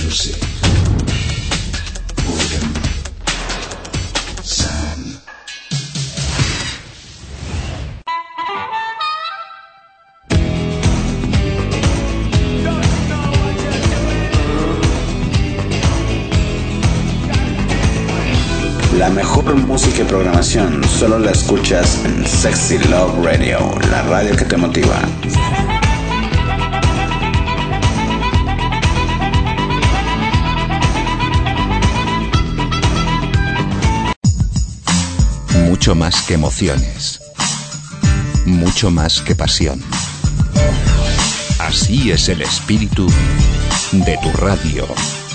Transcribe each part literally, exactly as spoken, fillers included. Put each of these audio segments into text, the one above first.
Music. Urban Sound. La mejor música y programación solo la escuchas en Sexy Love Radio, la radio que te motiva. Mucho más que emociones, mucho más que pasión. Así es el espíritu de tu radio.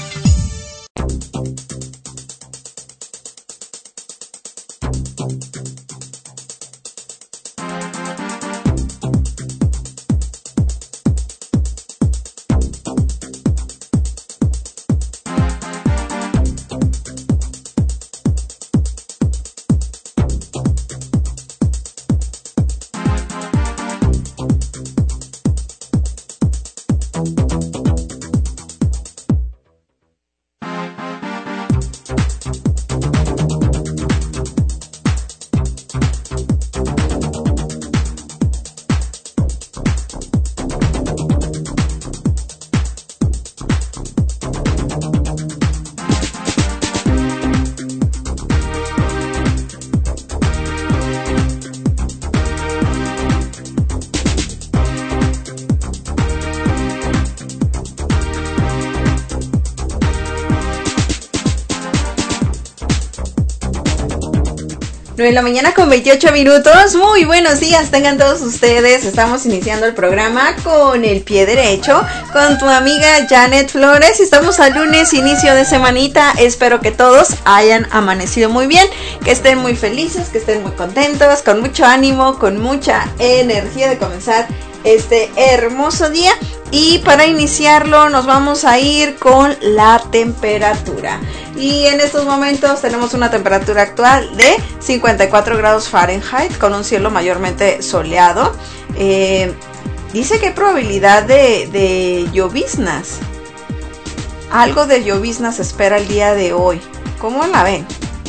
nueve de la mañana con veintiocho minutos. Muy buenos días, tengan todos ustedes. Estamos iniciando el programa con el pie derecho, con tu amiga Janet Flores. Estamos al lunes, inicio de semanita. Espero que todos hayan amanecido muy bien, que estén muy felices, que estén muy contentos, con mucho ánimo, con mucha energía de comenzar este hermoso día. Y para iniciarlo nos vamos a ir con la temperatura. Y en estos momentos tenemos una temperatura actual de cincuenta y cuatro grados Fahrenheit con un cielo mayormente soleado. Eh, dice que hay probabilidad de, de lloviznas. Algo de lloviznas se espera el día de hoy. ¿Cómo la ven?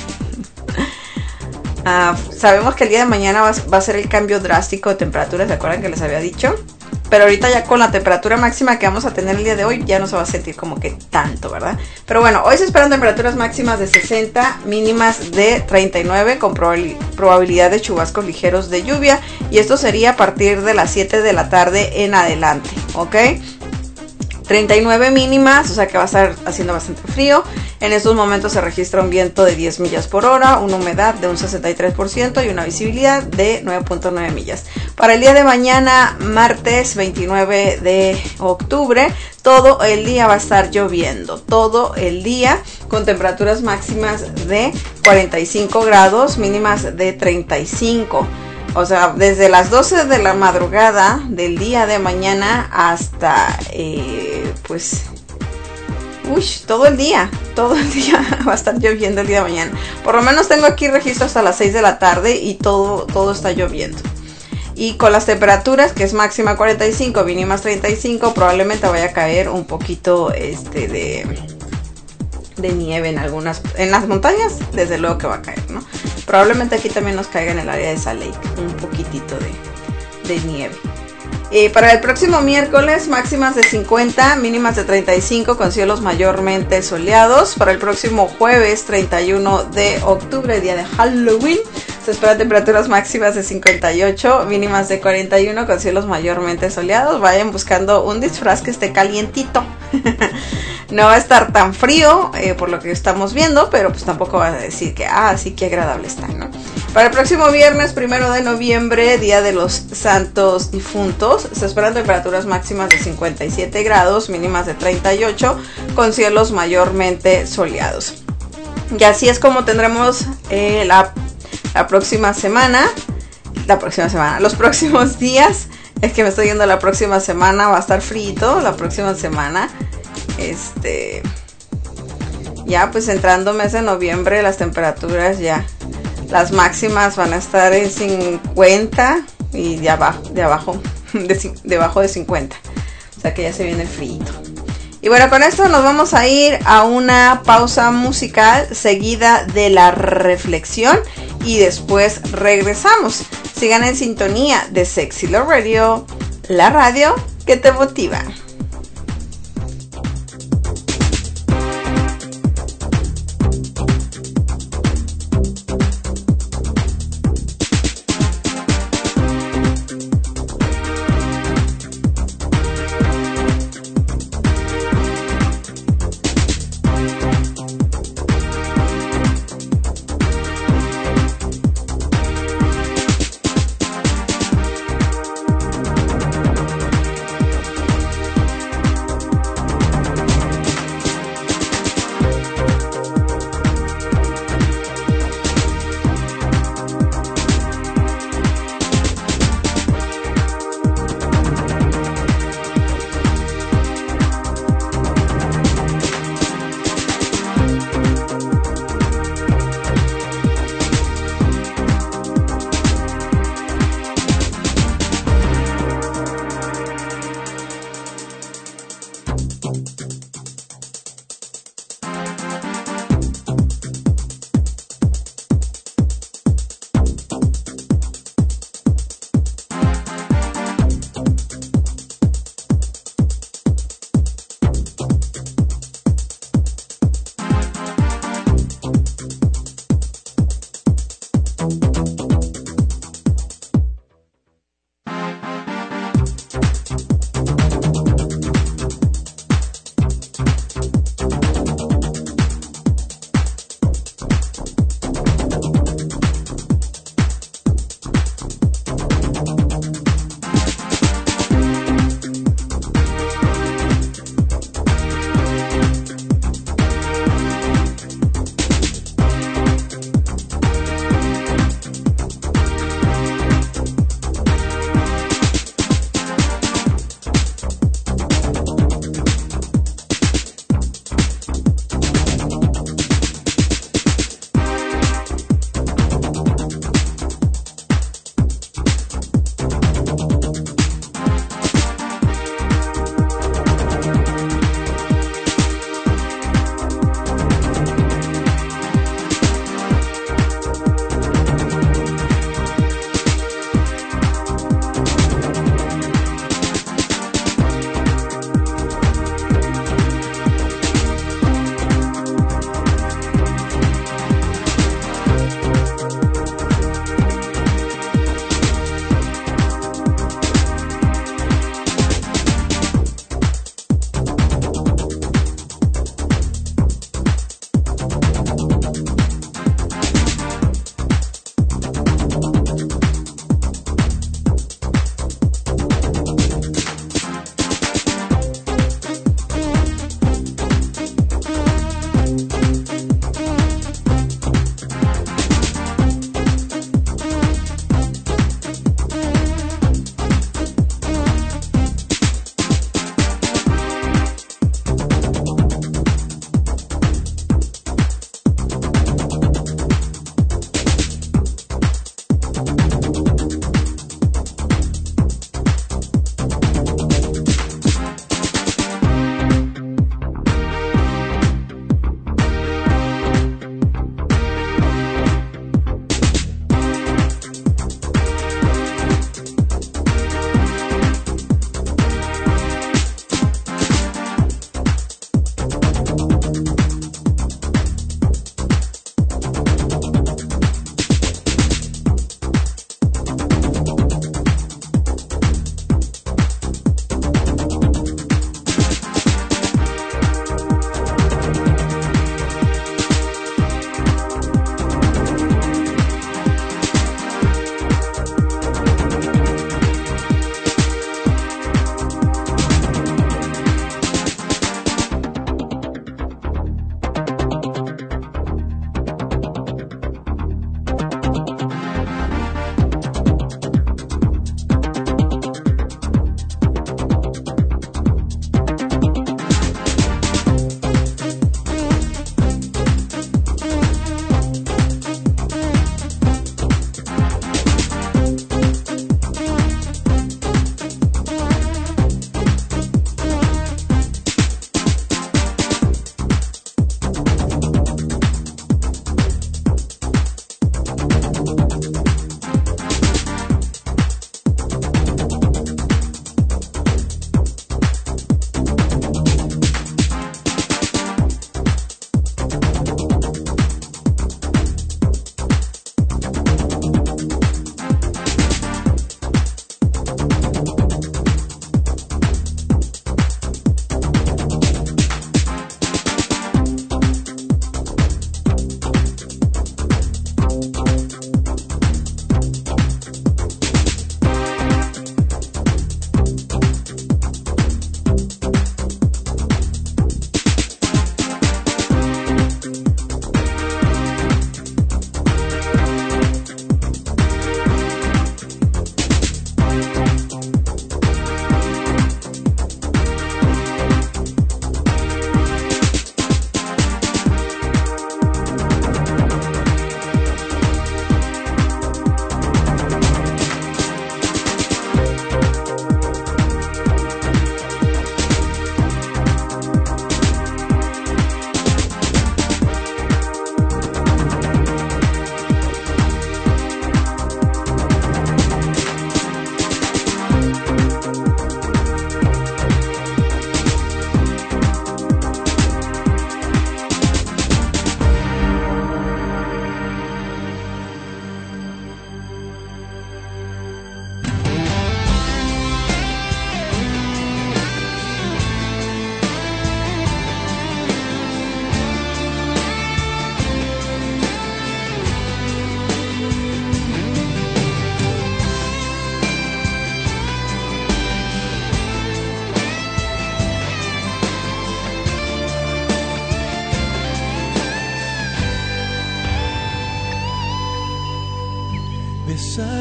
Uh, sabemos que el día de mañana va, va a ser el cambio drástico de temperatura. ¿Se acuerdan que les había dicho? Pero ahorita ya con la temperatura máxima que vamos a tener el día de hoy ya no se va a sentir como que tanto, ¿verdad? Pero bueno, hoy se esperan temperaturas máximas de sesenta, mínimas de treinta y nueve con probabil- probabilidad de chubascos ligeros de lluvia. Y esto sería a partir de las siete de la tarde en adelante, ¿ok? treinta y nueve mínimas, o sea que va a estar haciendo bastante frío. En estos momentos se registra un viento de diez millas por hora, una humedad de un sesenta y tres por ciento y una visibilidad de nueve punto nueve millas. Para el día de mañana, martes veintinueve de octubre, todo el día va a estar lloviendo, todo el día con temperaturas máximas de cuarenta y cinco grados, mínimas de treinta y cinco. O sea, desde las doce de la madrugada del día de mañana hasta, eh, pues, uy, todo el día, todo el día va a estar lloviendo el día de mañana. Por lo menos tengo aquí registro hasta las seis de la tarde y todo, todo está lloviendo. Y con las temperaturas, que es máxima cuarenta y cinco, mínimas treinta y cinco, probablemente vaya a caer un poquito este de... de nieve en algunas, en las montañas, desde luego que va a caer, ¿no? Probablemente aquí también nos caiga en el área de Salt Lake un poquitito de, de nieve. Eh, para el próximo miércoles, máximas de cincuenta, mínimas de treinta y cinco con cielos mayormente soleados. Para el próximo jueves, treinta y uno de octubre, día de Halloween, se esperan temperaturas máximas de cincuenta y ocho, mínimas de cuarenta y uno con cielos mayormente soleados. Vayan buscando un disfraz que esté calientito. No va a estar tan frío eh, por lo que estamos viendo, pero pues tampoco va a decir que, ah, sí, que agradable está, ¿no? Para el próximo viernes, primero de noviembre, Día de los Santos Difuntos, se esperan temperaturas máximas de cincuenta y siete grados, mínimas de treinta y ocho, con cielos mayormente soleados. Y así es como tendremos eh, la, la próxima semana, la próxima semana, los próximos días. Es que me estoy yendo la próxima semana, va a estar frito la próxima semana. Este, ya pues entrando mes de noviembre, las temperaturas ya, las máximas van a estar en cincuenta y de abajo, de abajo, de, de abajo de cincuenta. O sea que ya se viene el frío. Y bueno, con esto nos vamos a ir a una pausa musical seguida de la reflexión y después regresamos. Sigan en sintonía de Sexy Love Radio, la radio que te motiva.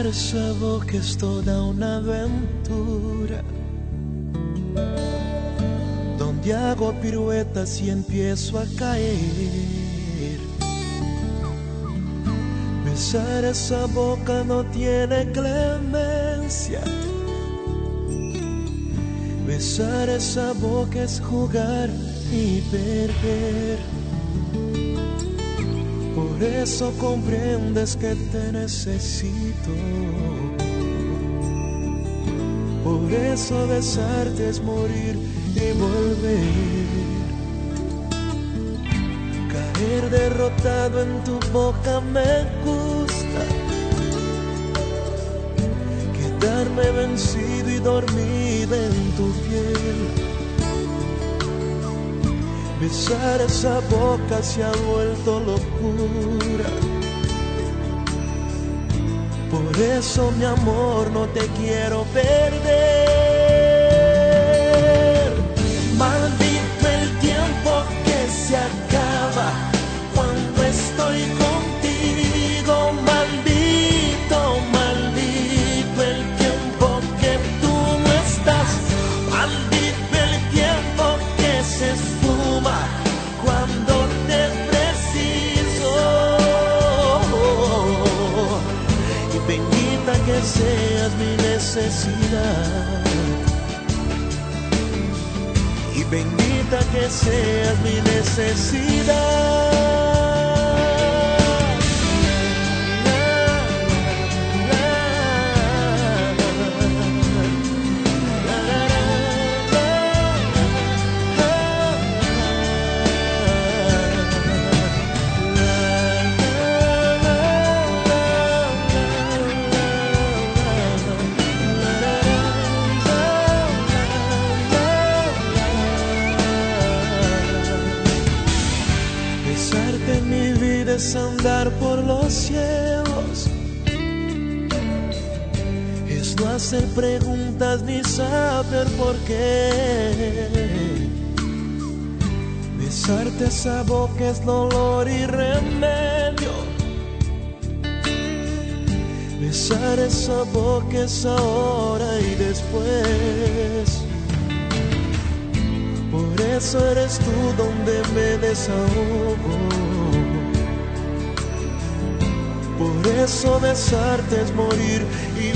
Besar esa boca es toda una aventura, donde hago piruetas y empiezo a caer. Besar esa boca no tiene clemencia. Besar esa boca es jugar y perder. Por eso comprendes que te necesito. Por eso besarte es morir y volver. Caer derrotado en tu boca me gusta. Quedarme vencido y dormido en tu piel. Besar esa boca se ha vuelto locura. Por eso, mi amor, no te quiero perder. Maldito el tiempo que se acaba cuando estoy contigo. Maldito, maldito el tiempo que tú no estás. Maldito el tiempo que se esfuma cuando te preciso. Y bendita que seas mi necesidad. Y bendita que seas mi necesidad. Es andar por los cielos, es no hacer preguntas ni saber por qué. Besarte esa boca es dolor y remedio. Besar esa boca es ahora y después. Por eso eres tú donde me desahogo. Por eso besarte es morir y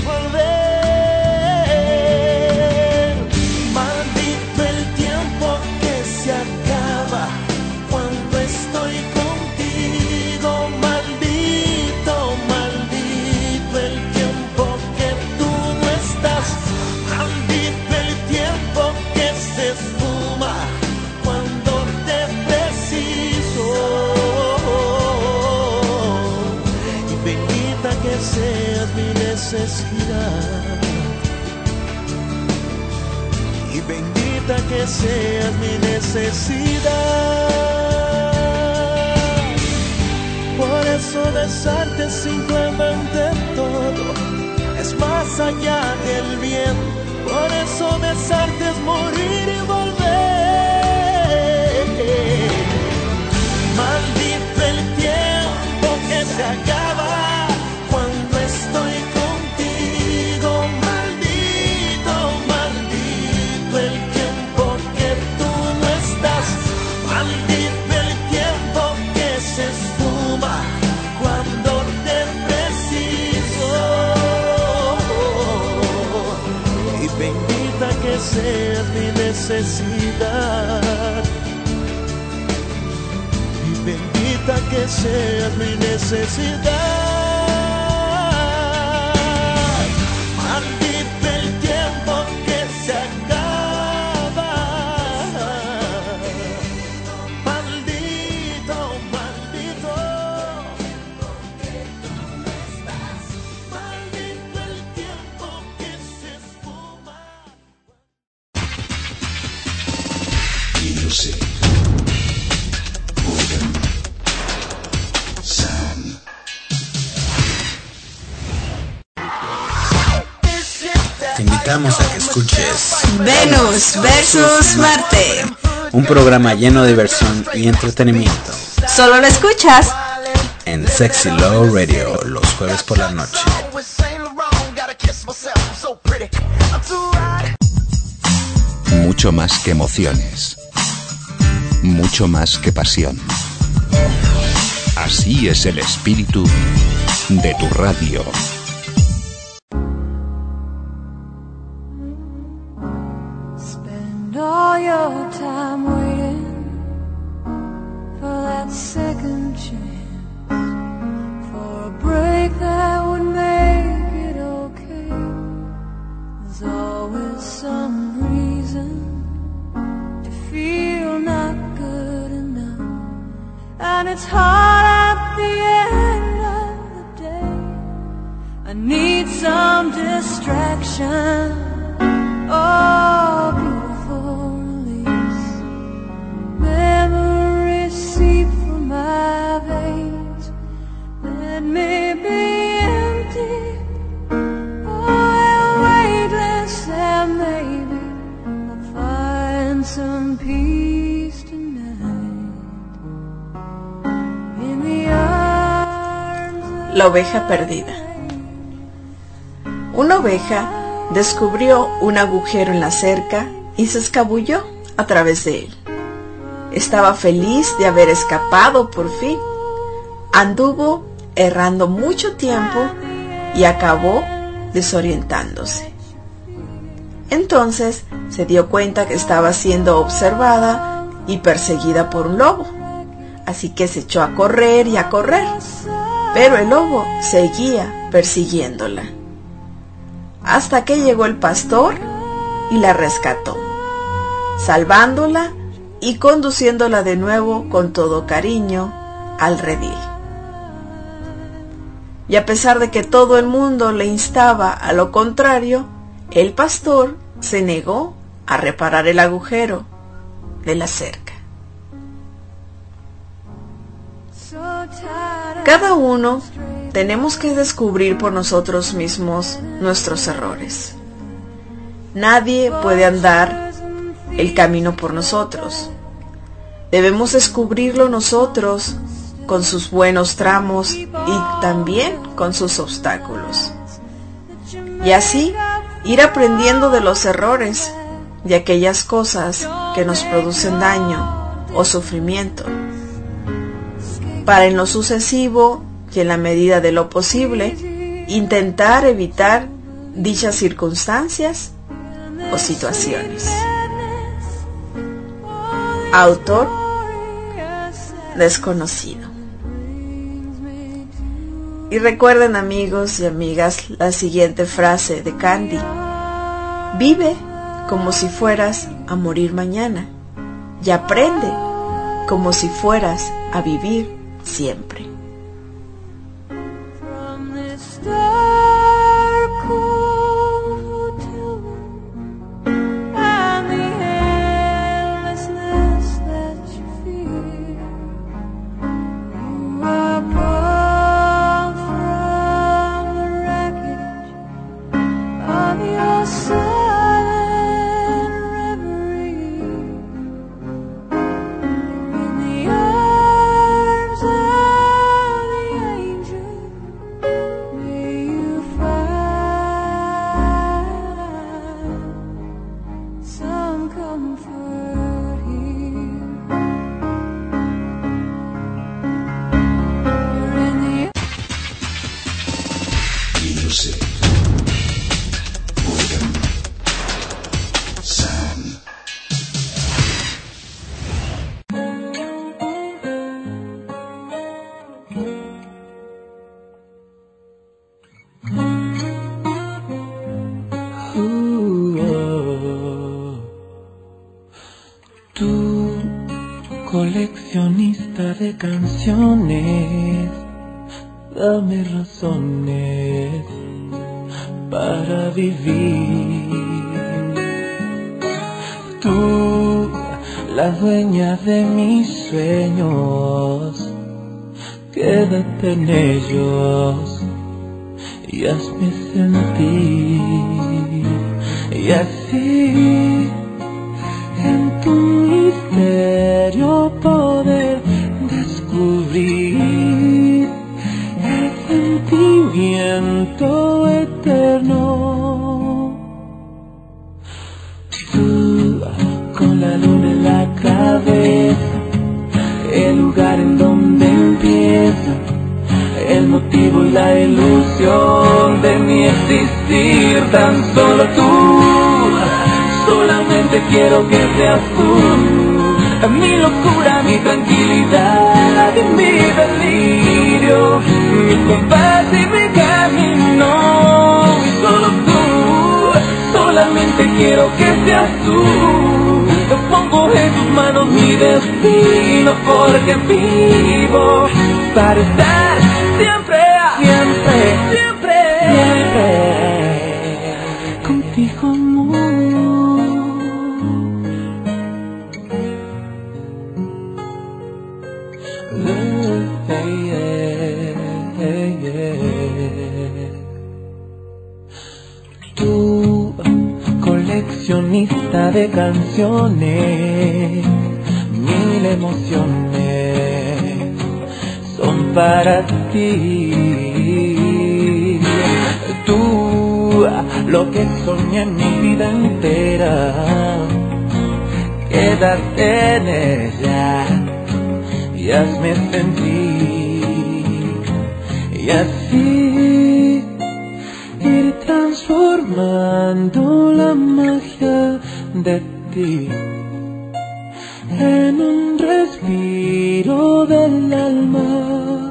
volver. Maldito el tiempo que se acaba cuando estoy contigo. Maldito, maldito el tiempo que tú no estás. Maldito el tiempo que se esfuma cuando te preciso. Que seas mi necesidad. Y bendita que seas mi necesidad. Por eso besarte es simplemente todo, es más allá del bien. Por eso besarte es morir y volver. Maldito el tiempo que se acaba cuando estoy contigo. Maldito, maldito el tiempo que tú no estás. Maldito el tiempo que se esfuma cuando te preciso. Y bendita que seas mi necesidad. Y bendita que seas mi necesidad. Te invitamos a que escuches Venus versus Marte, un programa lleno de diversión y entretenimiento. Solo lo escuchas en Sexy Love Radio los jueves por la noche. Mucho más que emociones. Mucho más que pasión. Así es el espíritu de tu radio. Spend all your time waiting for that second chance, for a break that would make it okay. There's always some reason to feel not good enough, and it's hard at the end of the day. I need some distraction, oh beautiful release. Memories seep from my veins, let me be empty, oh weightless, and maybe I'll find some peace tonight in the arms of La oveja perdida. Una oveja descubrió un agujero en la cerca y se escabulló a través de él. Estaba feliz de haber escapado por fin. Anduvo errando mucho tiempo y acabó desorientándose. Entonces se dio cuenta que estaba siendo observada y perseguida por un lobo. Así que se echó a correr y a correr, pero el lobo seguía persiguiéndola, hasta que llegó el pastor y la rescató, salvándola y conduciéndola de nuevo con todo cariño al redil. Y a pesar de que todo el mundo le instaba a lo contrario, el pastor se negó a reparar el agujero de la cerca. Cada uno tenemos que descubrir por nosotros mismos nuestros errores. Nadie puede andar el camino por nosotros. Debemos descubrirlo nosotros con sus buenos tramos y también con sus obstáculos. Y así ir aprendiendo de los errores, de aquellas cosas que nos producen daño o sufrimiento, para en lo sucesivo y en la medida de lo posible intentar evitar dichas circunstancias o situaciones. Autor desconocido. Y recuerden, amigos y amigas, la siguiente frase de Candy: vive como si fueras a morir mañana y aprende como si fueras a vivir siempre. Coleccionista de canciones, dame razones para vivir. Tú, la dueña de mis sueños, quédate en ellos y hazme sentir. Y así, en tu misterio poder descubrir el sentimiento eterno. Tú luna en la cabeza, el lugar en donde empieza, el motivo y la ilusión de mi existir. Tan solo tú, solamente quiero que seas tú, mi locura, mi tranquilidad y mi delirio, mi compás y mi camino. Y solo tú, solamente quiero que seas tú. Yo pongo en tus manos mi destino, porque vivo para estar siempre, siempre, siempre, siempre contigo, amor. Hey, yeah, hey, yeah. Tú, coleccionista de canciones, mil emociones son para ti. Tú, lo que soñé en mi vida entera, quédate en ella y hazme sentir, y así ir transformando la magia de ti en un respiro del alma.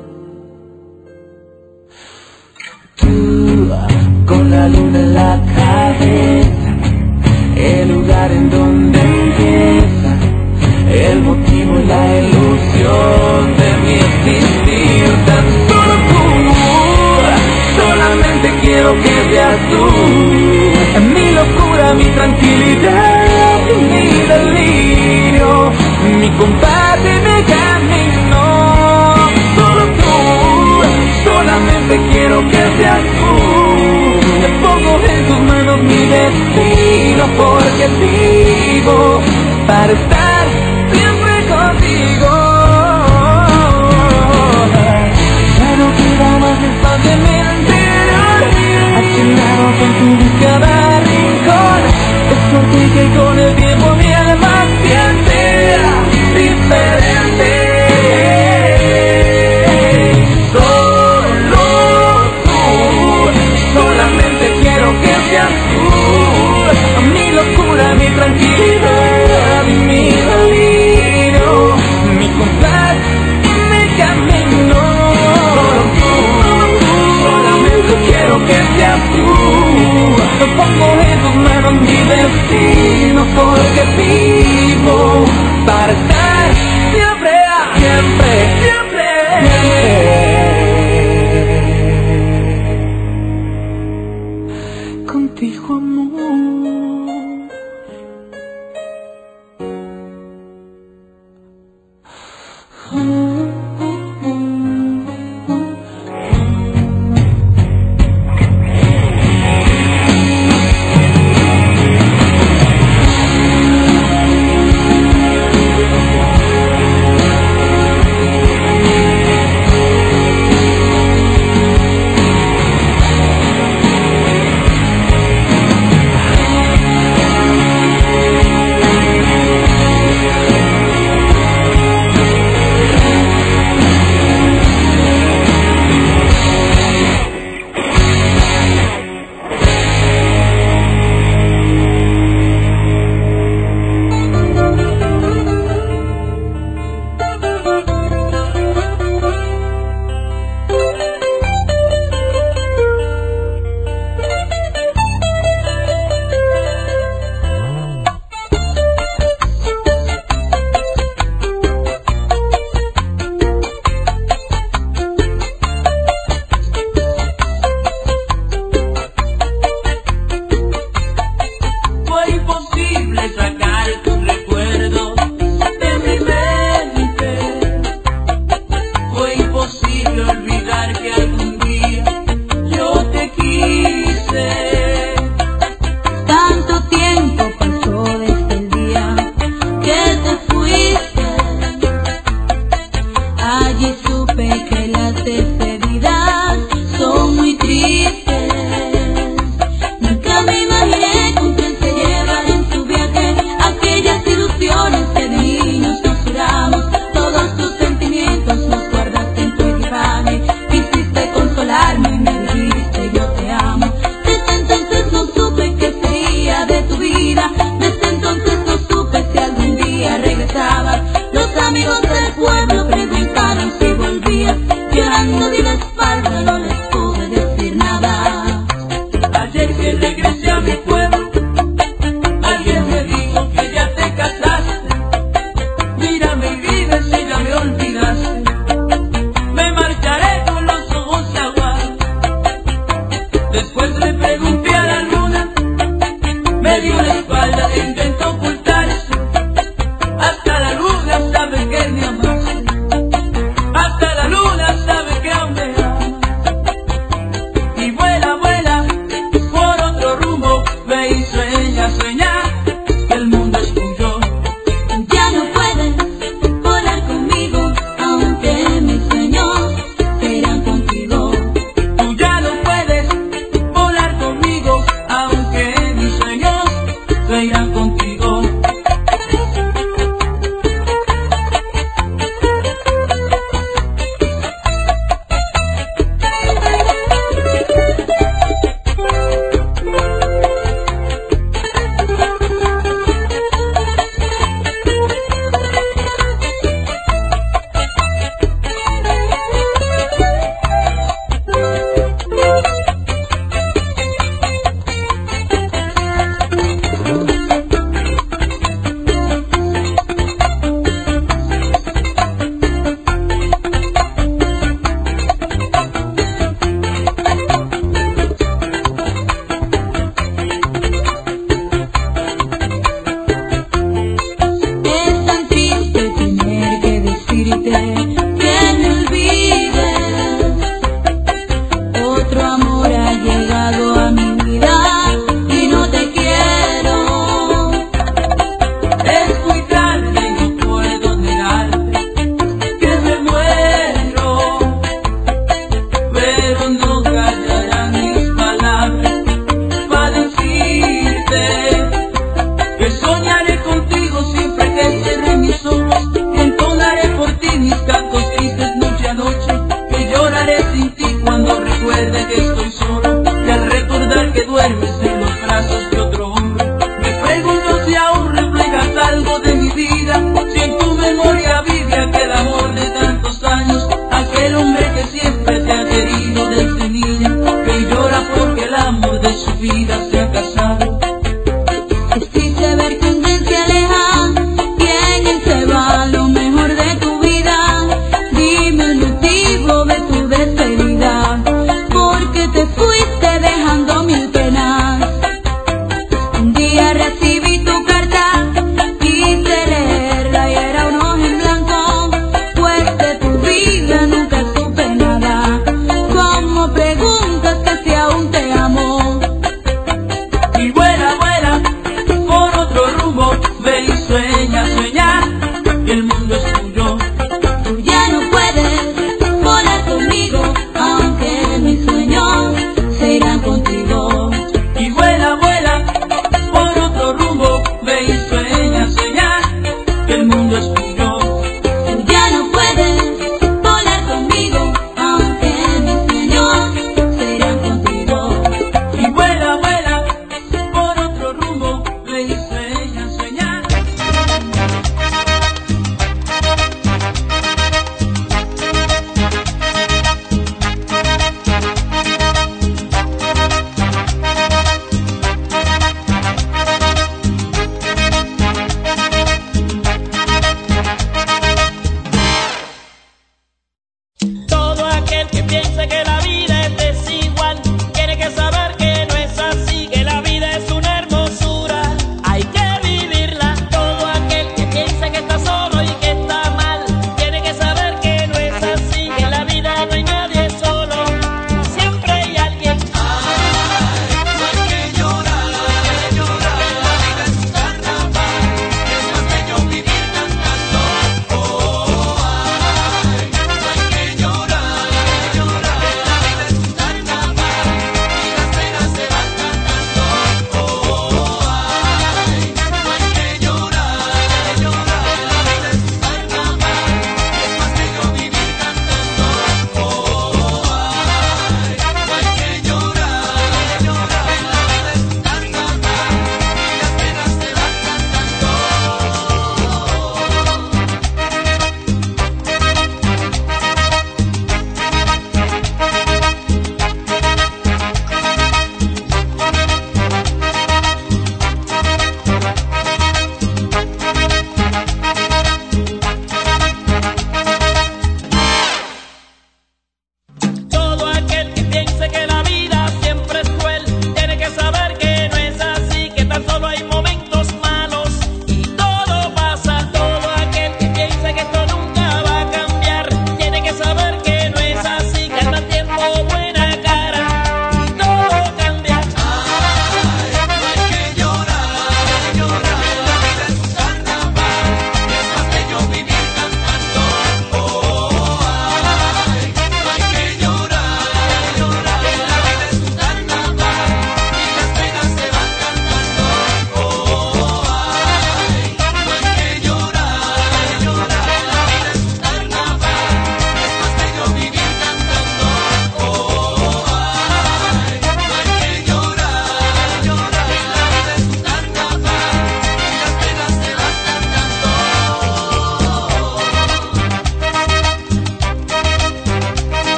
Tú, con la luna en la cabeza, el lugar en donde empieza, el motivo y la ilusión de mi existir. Tan solo tú, solamente quiero que seas tú, mi locura, mi tranquilidad y mi delirio, mi compás y mi camino. Solo tú, solamente quiero que seas tú. Te pongo en tus manos mi destino, porque vivo para estar siempre contigo. Ya no queda más espacio en mi interior, achinado con tu cada rincón. Es por ti que con el tiempo mi alma siente diferente. Solo tú, solamente quiero que seas tú, mi locura, mi tranquilidad, mi delirio, mi compás y mi camino. Solo tú, solamente quiero que seas tú. Yo pongo en tus manos mi destino, porque vivo para estar siempre, siempre, siempre, siempre contigo, amor.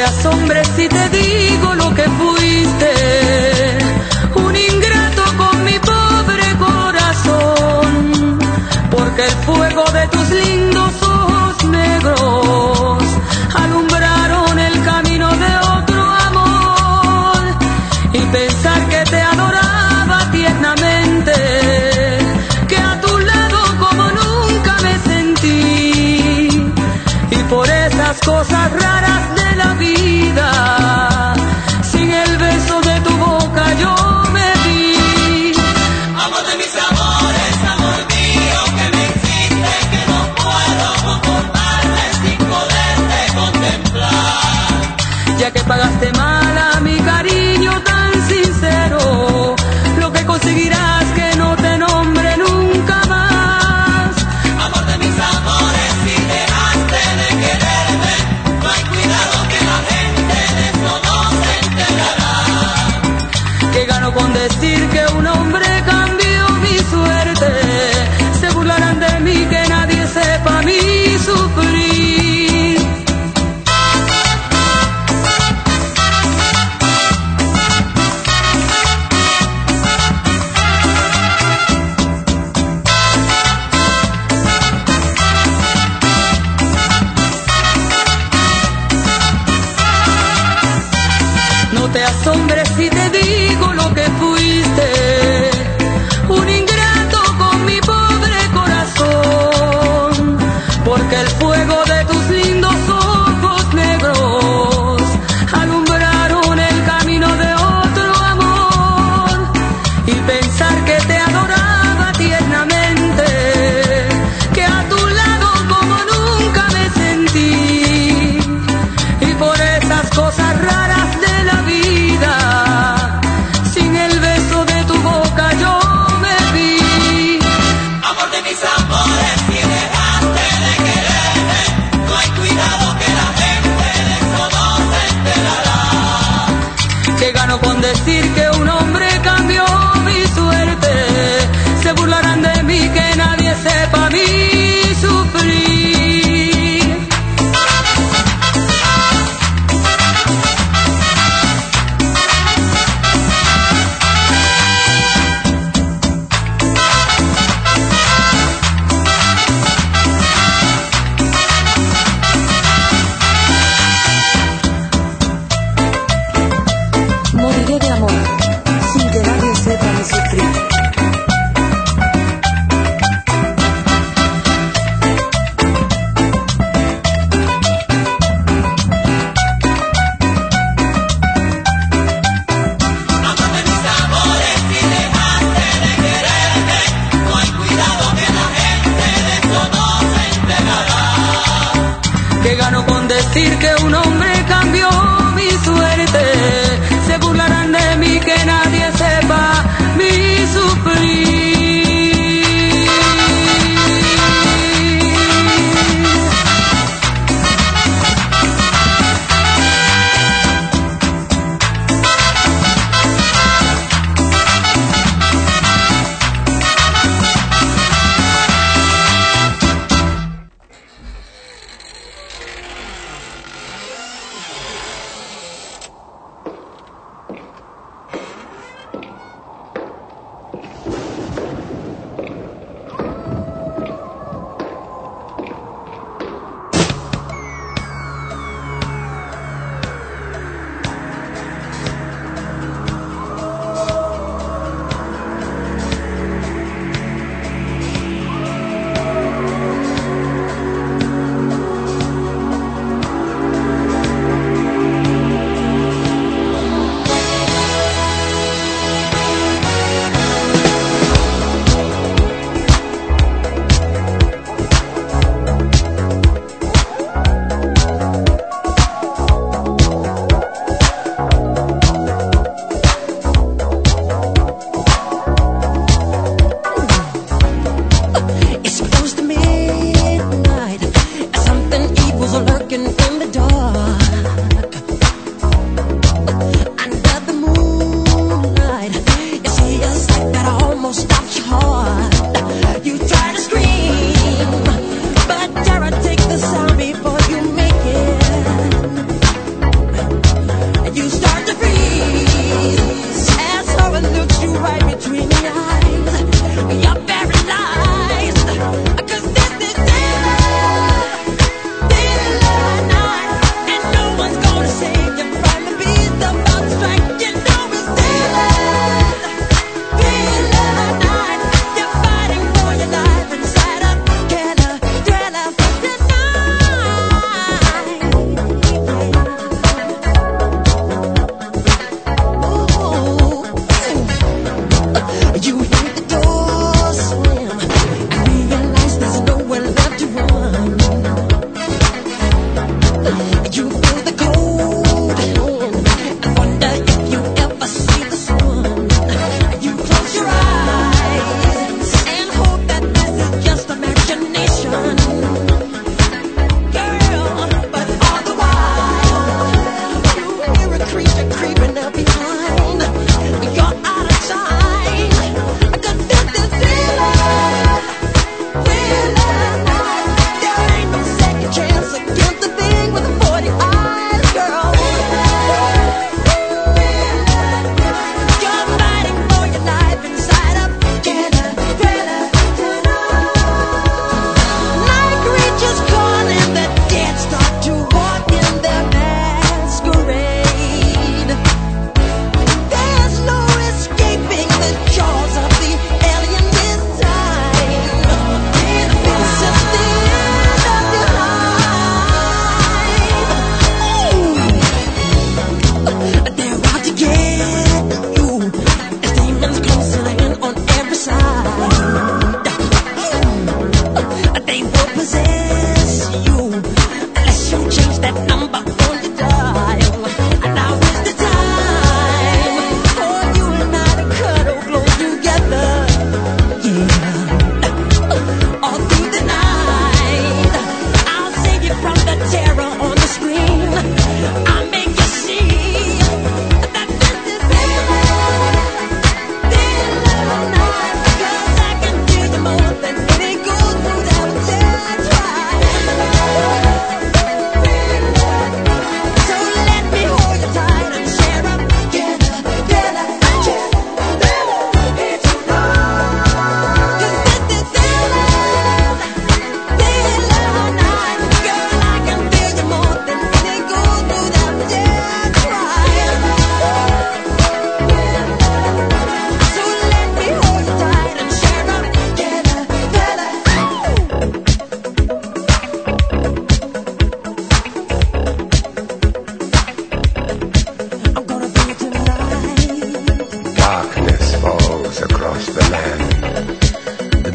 te asombres si te digo lo que fuiste, un ingrato con mi pobre corazón, porque el fuego de tus lindos ojos negros alumbraron el camino de otro amor, y pensar que te adoraba tiernamente, que a tu lado como nunca me sentí, y por esas cosas raras de la vida, sin el beso de tu boca yo me vi. Amor de mis amores, amor mío, que me hiciste, que no puedo conformarme sin poderte contemplar. Ya que pagaste mal a mi cariño tan sincero, lo que conseguirás que no te nombre nunca más. Amor de mis amores, si dejaste de quererme, no hay cuidado que la gente de eso no se enterará. Que gano con decir que un hombre cambió mi suerte, se burlarán de mí, que nadie sepa mi sufrir. No te asombres si te digo lo que fuiste, un ingrato con mi pobre corazón, porque el fuego de tus lindos ojos negros alumbraron el camino de otro amor, y pensar que te adoraba tiernamente, que a tu lado como nunca me sentí, y por esas cosas raras de la vida, sin el beso de tu boca yo me vi. Amor de mis amores, si dejaste de quererme, no hay cuidado que la gente de eso no se enterará. Que gano con decir que un hombre cambió mi suerte,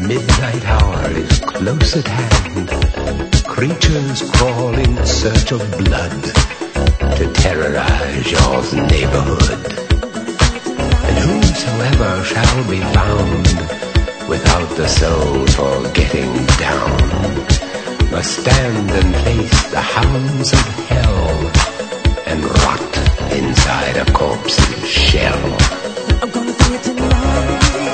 midnight hour is close at hand. Creatures crawl in search of blood to terrorize your neighborhood. And whosoever shall be found without the soul for getting down must stand and face the hounds of hell and rot inside a corpse's shell. I'm gonna do it tonight.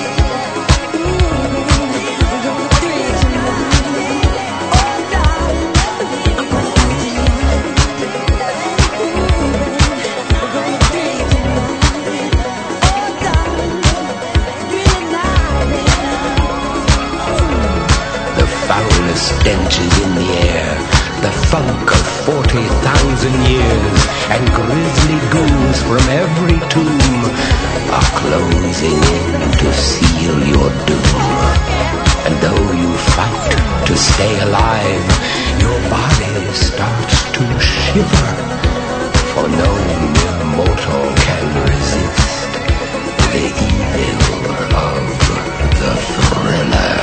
Stench is in the air, the funk of forty thousand years, and grisly ghouls from every tomb are closing in to seal your doom. And though you fight to stay alive, your body starts to shiver, for no mere mortal can resist the evil of the thriller.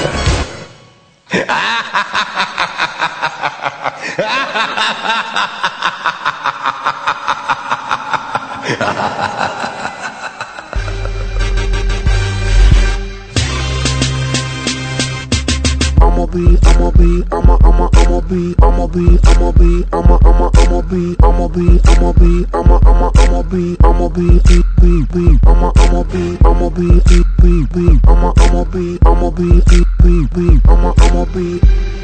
I'ma be, I'ma be, I'ma, I'ma, I'ma be, I'ma be, I'ma be, I'ma, I'ma, I'ma be, I'ma be, I'ma be, I'ma, I'ma, I'ma be, I'ma be, be, be, be, I'ma, I'ma be, I'ma be, be, be, be, I'ma, I'ma be, I'ma be, be, be, be, I'ma, I'ma be.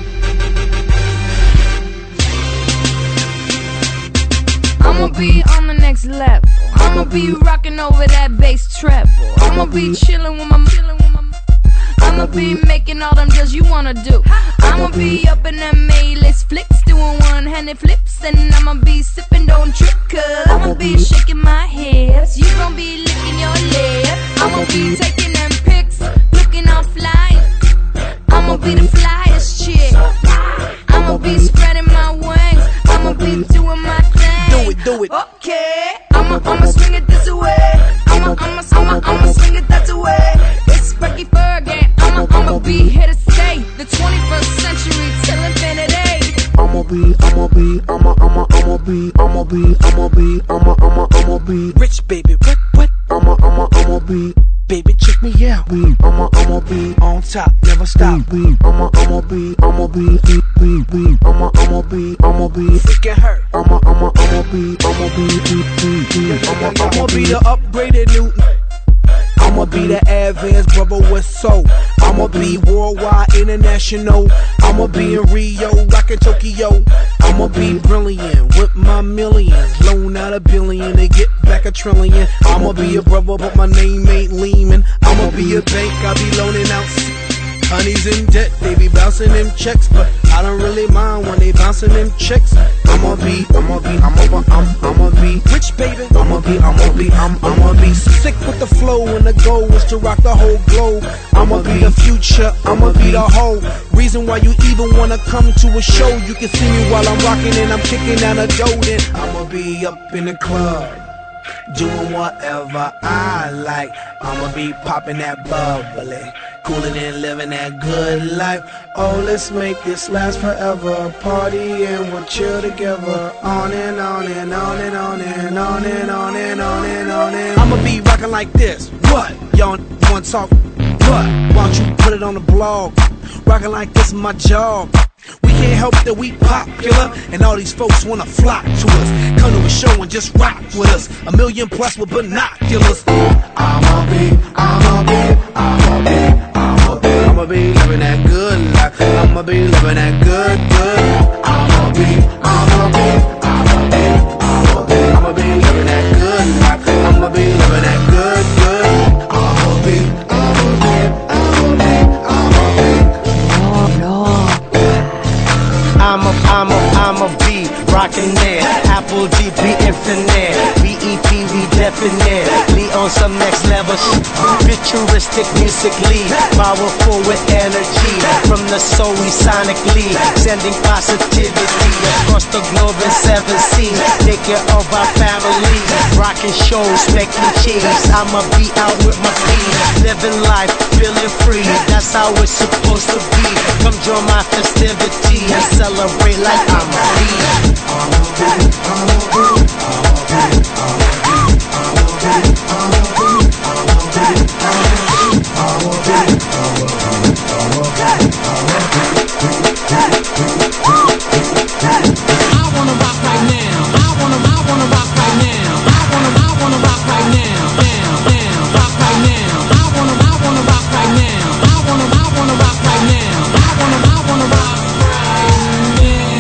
I'ma be on the next level. I'ma be rocking over that bass treble. I'ma be chilling with my chillin' with my I'ma be making all them deals you wanna do. I'ma be up in them A-list flicks, doing one-handed flips, and I'ma be sipping, don't trip, cause I'ma be shaking my hips. You gon' be licking your lips. I'ma be taking them pics, looking all fly. I'ma be the flyest chick. I'ma be spreading my wings. I'ma be doing my thing. Do it, do it. Okay. I'ma, I'ma swing it this way. I'ma, I'ma, I'ma, I'ma swing it that way. It's Frankie Fergie. I'ma, I'ma be here to stay. The twenty-first century till infinity. I'ma be, I'ma be, I'ma, I'ma, I'ma be, I'ma be, I'ma be, I'ma, I'ma, I'ma be Rich baby, what, what? I'ma, I'ma, I'ma be, Baby, check me out. be, I'ma, I'ma be On top, never stop. be, I'ma, I'ma be, I'ma be, be, be, be, I'ma, I'ma be, I'ma be, Freaking hurt. I'ma, I'ma, I'ma be, I'ma be, be, be, be, I'ma, I'ma I'ma be be the upgraded Newton. I'ma be the advanced brother with soul. I'ma be worldwide, international. I'ma be in Rio, rockin' Tokyo. I'ma be brilliant with my millions. Loan out a billion to get back a trillion. I'ma be a brother, but my name ain't Lehman. I'ma be a bank, I be loaning out. Honey's in debt, they be bouncing them checks, but I don't really mind when they bouncing them checks. I'ma be, I'ma be, I'ma be, I'm, I'ma be rich, baby. I'ma be, I'ma be, I'm, I'ma be sick with the flow, and the goal is to rock the whole globe. I'ma be the future, I'ma be the whole reason why you even wanna come to a show. You can see me while I'm rocking and I'm kicking down a dough. Then I'ma be up in the club, doing whatever I like. I'ma be popping that bubbly, coolin' and living that good life. Oh, let's make this last forever. Party and we'll chill together. On and on and on and on and on and on and on and on and I'ma be rockin' like this. What? Y'all wanna talk? What? Why don't you put it on the blog? Rockin' like this is my job. We can't help that we popular, and all these folks wanna flock to us. Come to a show and just rock with us. A million plus with binoculars. I'ma be, I'ma be, I'ma be, I'ma be, I'ma be living that good life. I'ma be living that good, good. I'ma be, I'ma be, I'ma be, I'ma be, I'ma be living that good life. I'ma be living that good, good. I'ma be, I'ma be, I'ma be, I'ma be. Oh no. I'm a, I'm a, I'm a be rockin' there. Apple G P infinite. B E P we definitely on some next level shit. Futuristic musically, powerful with energy. From the soul we sonically sending positivity across the globe in seven seas. Take care of our family. Rockin' shows, making cheese. I'ma be out with my feet, living life, feeling and free. That's how it's supposed to be. Come join my festivity and celebrate like I'm a bee. I'm a bee, I'm a bee, I'm a bee, I'm a bee, I'm a bee, I'm a bee, I'm a bee, I wanna rock right now. I wanna, I wanna rock right now. I wanna, I wanna rock right now. Now, now, rock right now. I wanna, I wanna rock right now. I wanna, I wanna rock right now. I wanna, I wanna rock right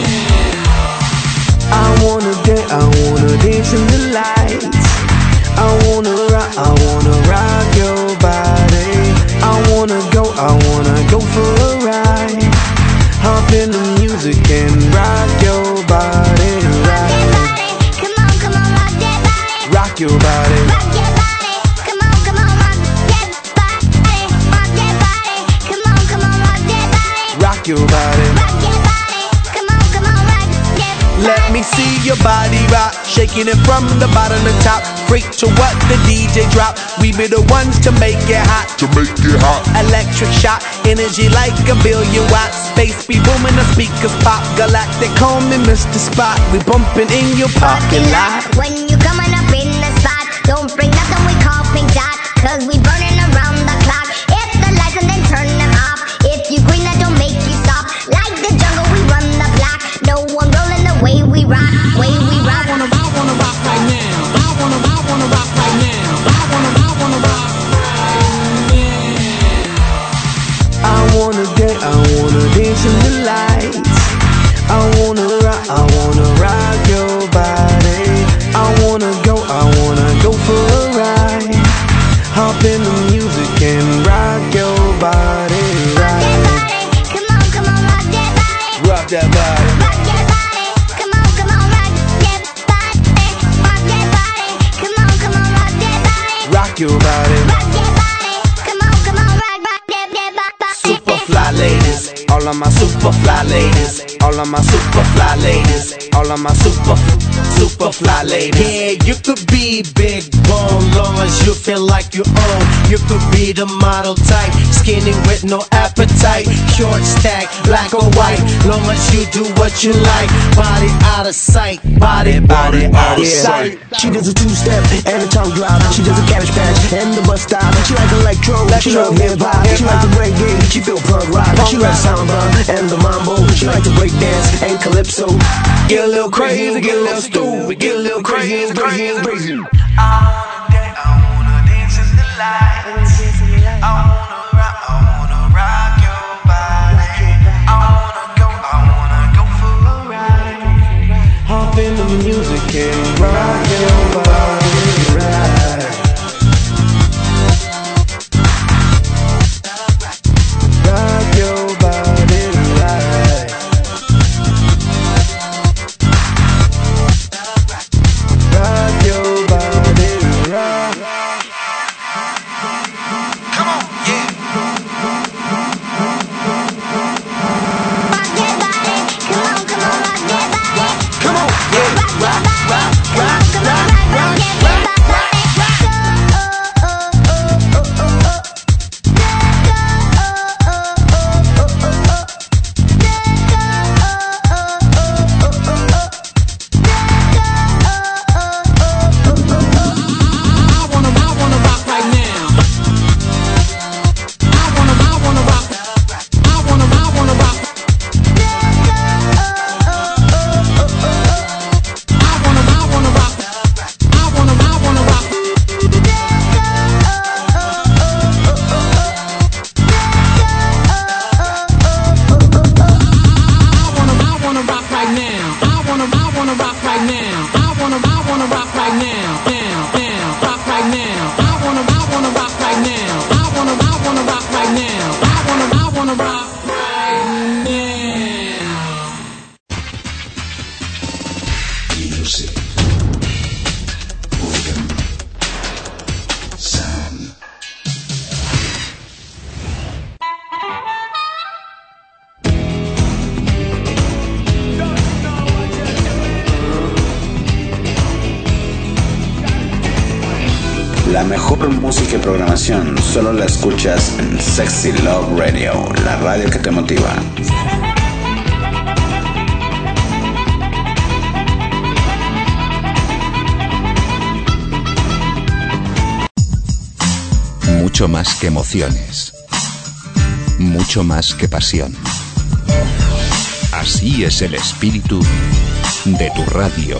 now. I wanna dance, I wanna dance in the lights. I wanna rock, I wanna rock your body. I wanna go, I wanna go for a ride. Hop in the music and rock your body, right? Come on, come on, rock that body. Rock your body. Rock your body. Come on, come on, rock that body. Rock that body. Come on, come on, rock that body. Rock your body. Rock your body. Come on, come on, rock that body. Let me see your body rock, shaking it from the bottom to top. Freak to what the D J drop. We be the ones to make it hot. To make it hot. Electric shock, energy like a billion watts. Space be booming, the speakers pop. Galactic, call me Mister Spot. We bumping in your parking lot. When you coming up in the spot, don't bring nothing we call pink dot, cause we burning around the clock. Hit the lights and then turn them off. If you green, that don't make you stop. Like the jungle, we run the block. No one rolling the way we rock, way we rock. I wanna, I wanna rock right now. I wanna, I wanna rock right now. I wanna, I wanna rock right now. I wanna dance, I wanna dance in the lights. I wanna rock, I wanna rock your body. I wanna go, I wanna go for a ride. Hop in the music and rock your body, right? Come on, come on, rock that body. Rock that body. Rock your body. Come on, come on, rock that body. Rock that body. Come on, come on, rock that body. Rock your body. Rock your body. Come on, come on, rock, rock that, that body. Super fly ladies, all of my super fly ladies, all of my super fly ladies, all of my super, super fly ladies. Yeah, you could be big bone, long as you feel like you own. You could be the model type, skinny with no appetite, short stack, black or white, long as you do what you like. Body out of sight, body, body out of sight. She does a two-step and a tongue drop. She does a cabbage patch and the bus stop. She like electro, she love hip-hop. She like to break game, she feel punk rock. She like samba and the mambo. She like to break dance and calypso. Get a little crazy, get a little stupid, get a little crazy, crazy, crazy. I wanna dance, I wanna dance in the lights. I wanna rock, I wanna rock your body. I wanna go, I wanna go for a ride. Hop in the music and rock your body, right? Rock your body, right? Rock your body, right? La mejor música y programación solo la escuchas en Sexy Love Radio, la radio que te motiva. Mucho más que emociones. Mucho más que pasión. Así es el espíritu de tu radio.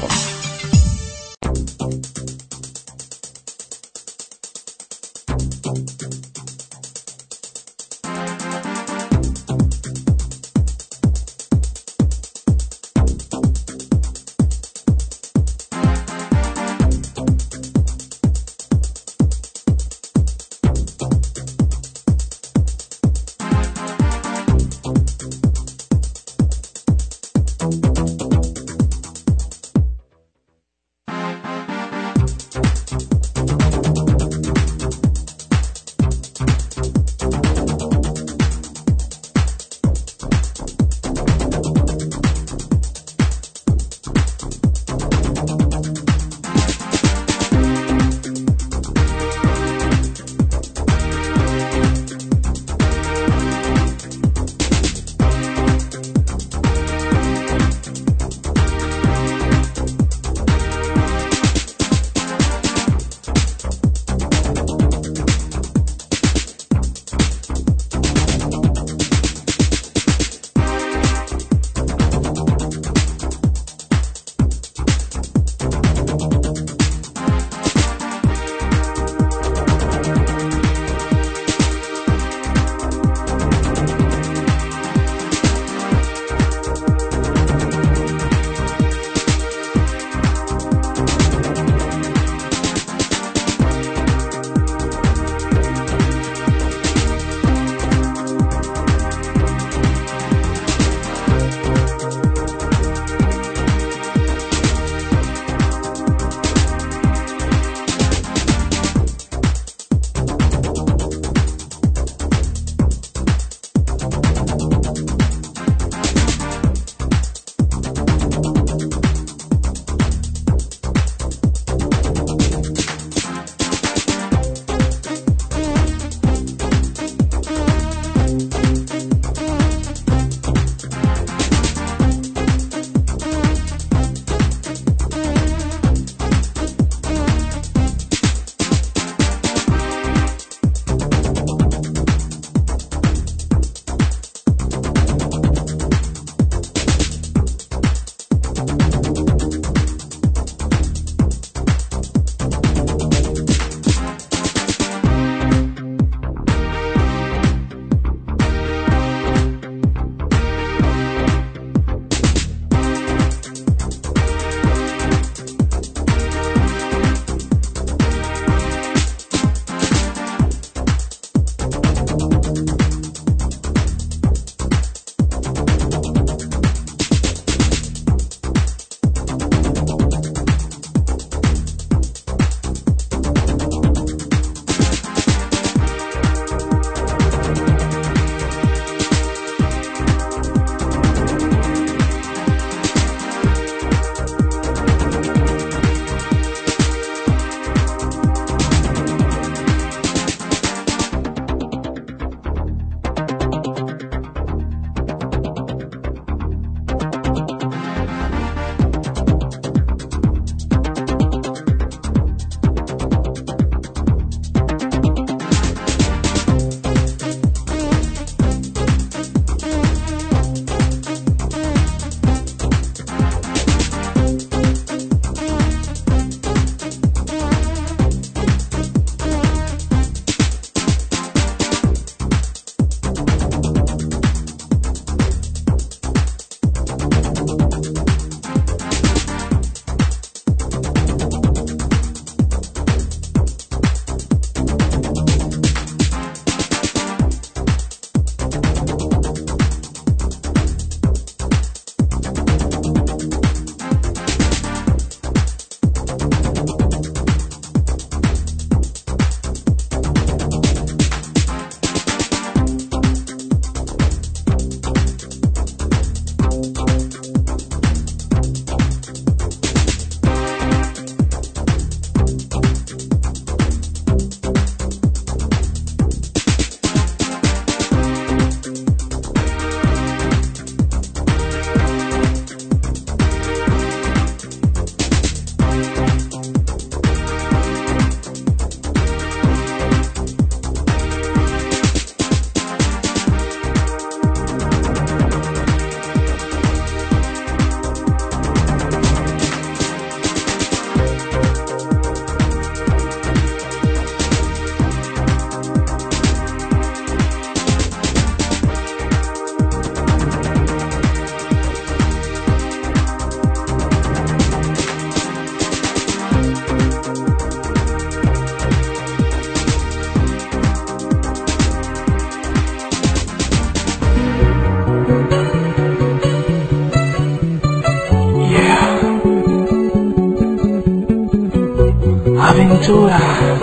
Aventura.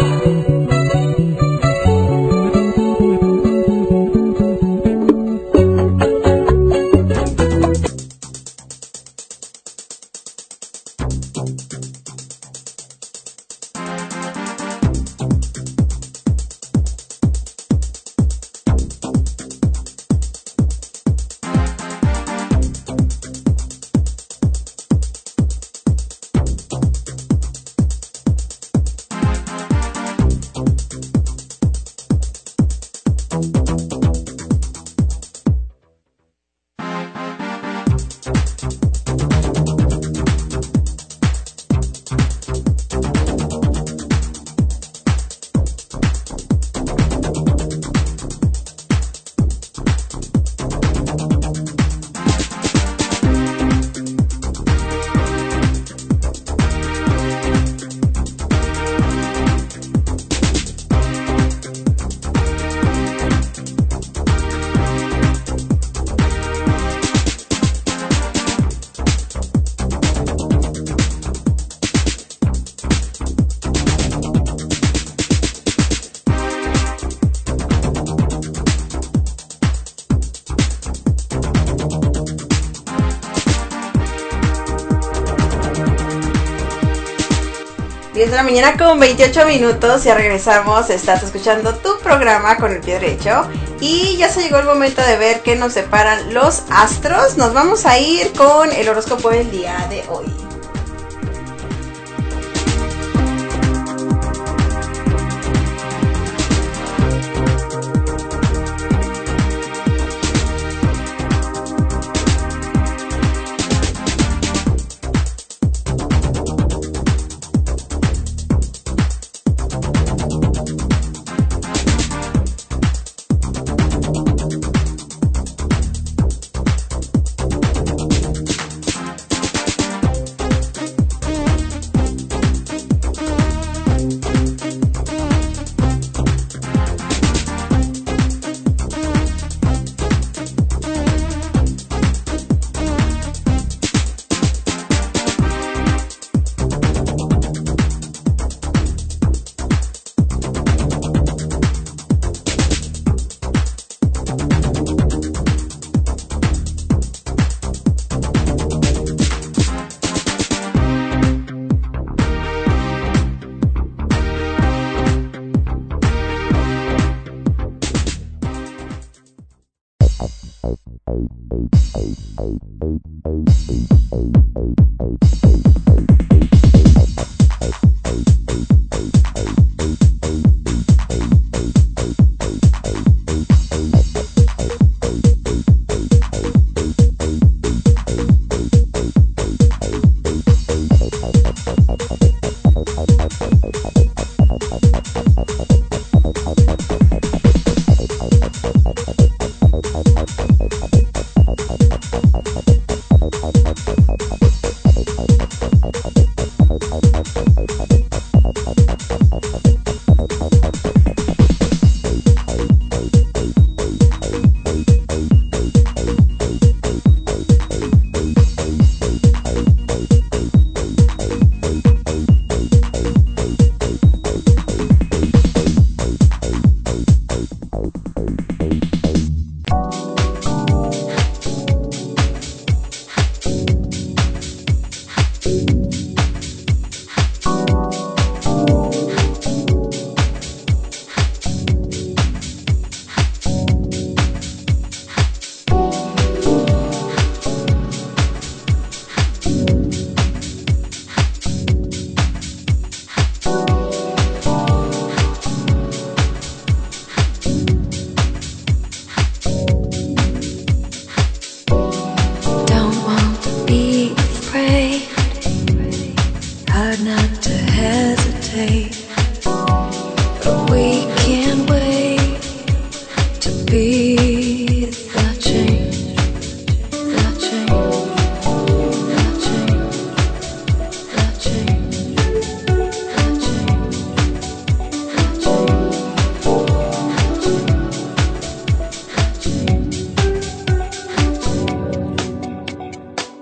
diez de la mañana con veintiocho minutos, ya regresamos, estás escuchando tu programa con el pie derecho y ya se llegó el momento de ver qué nos separan los astros. Nos vamos a ir con el horóscopo del día de hoy.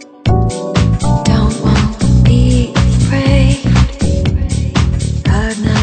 Hard not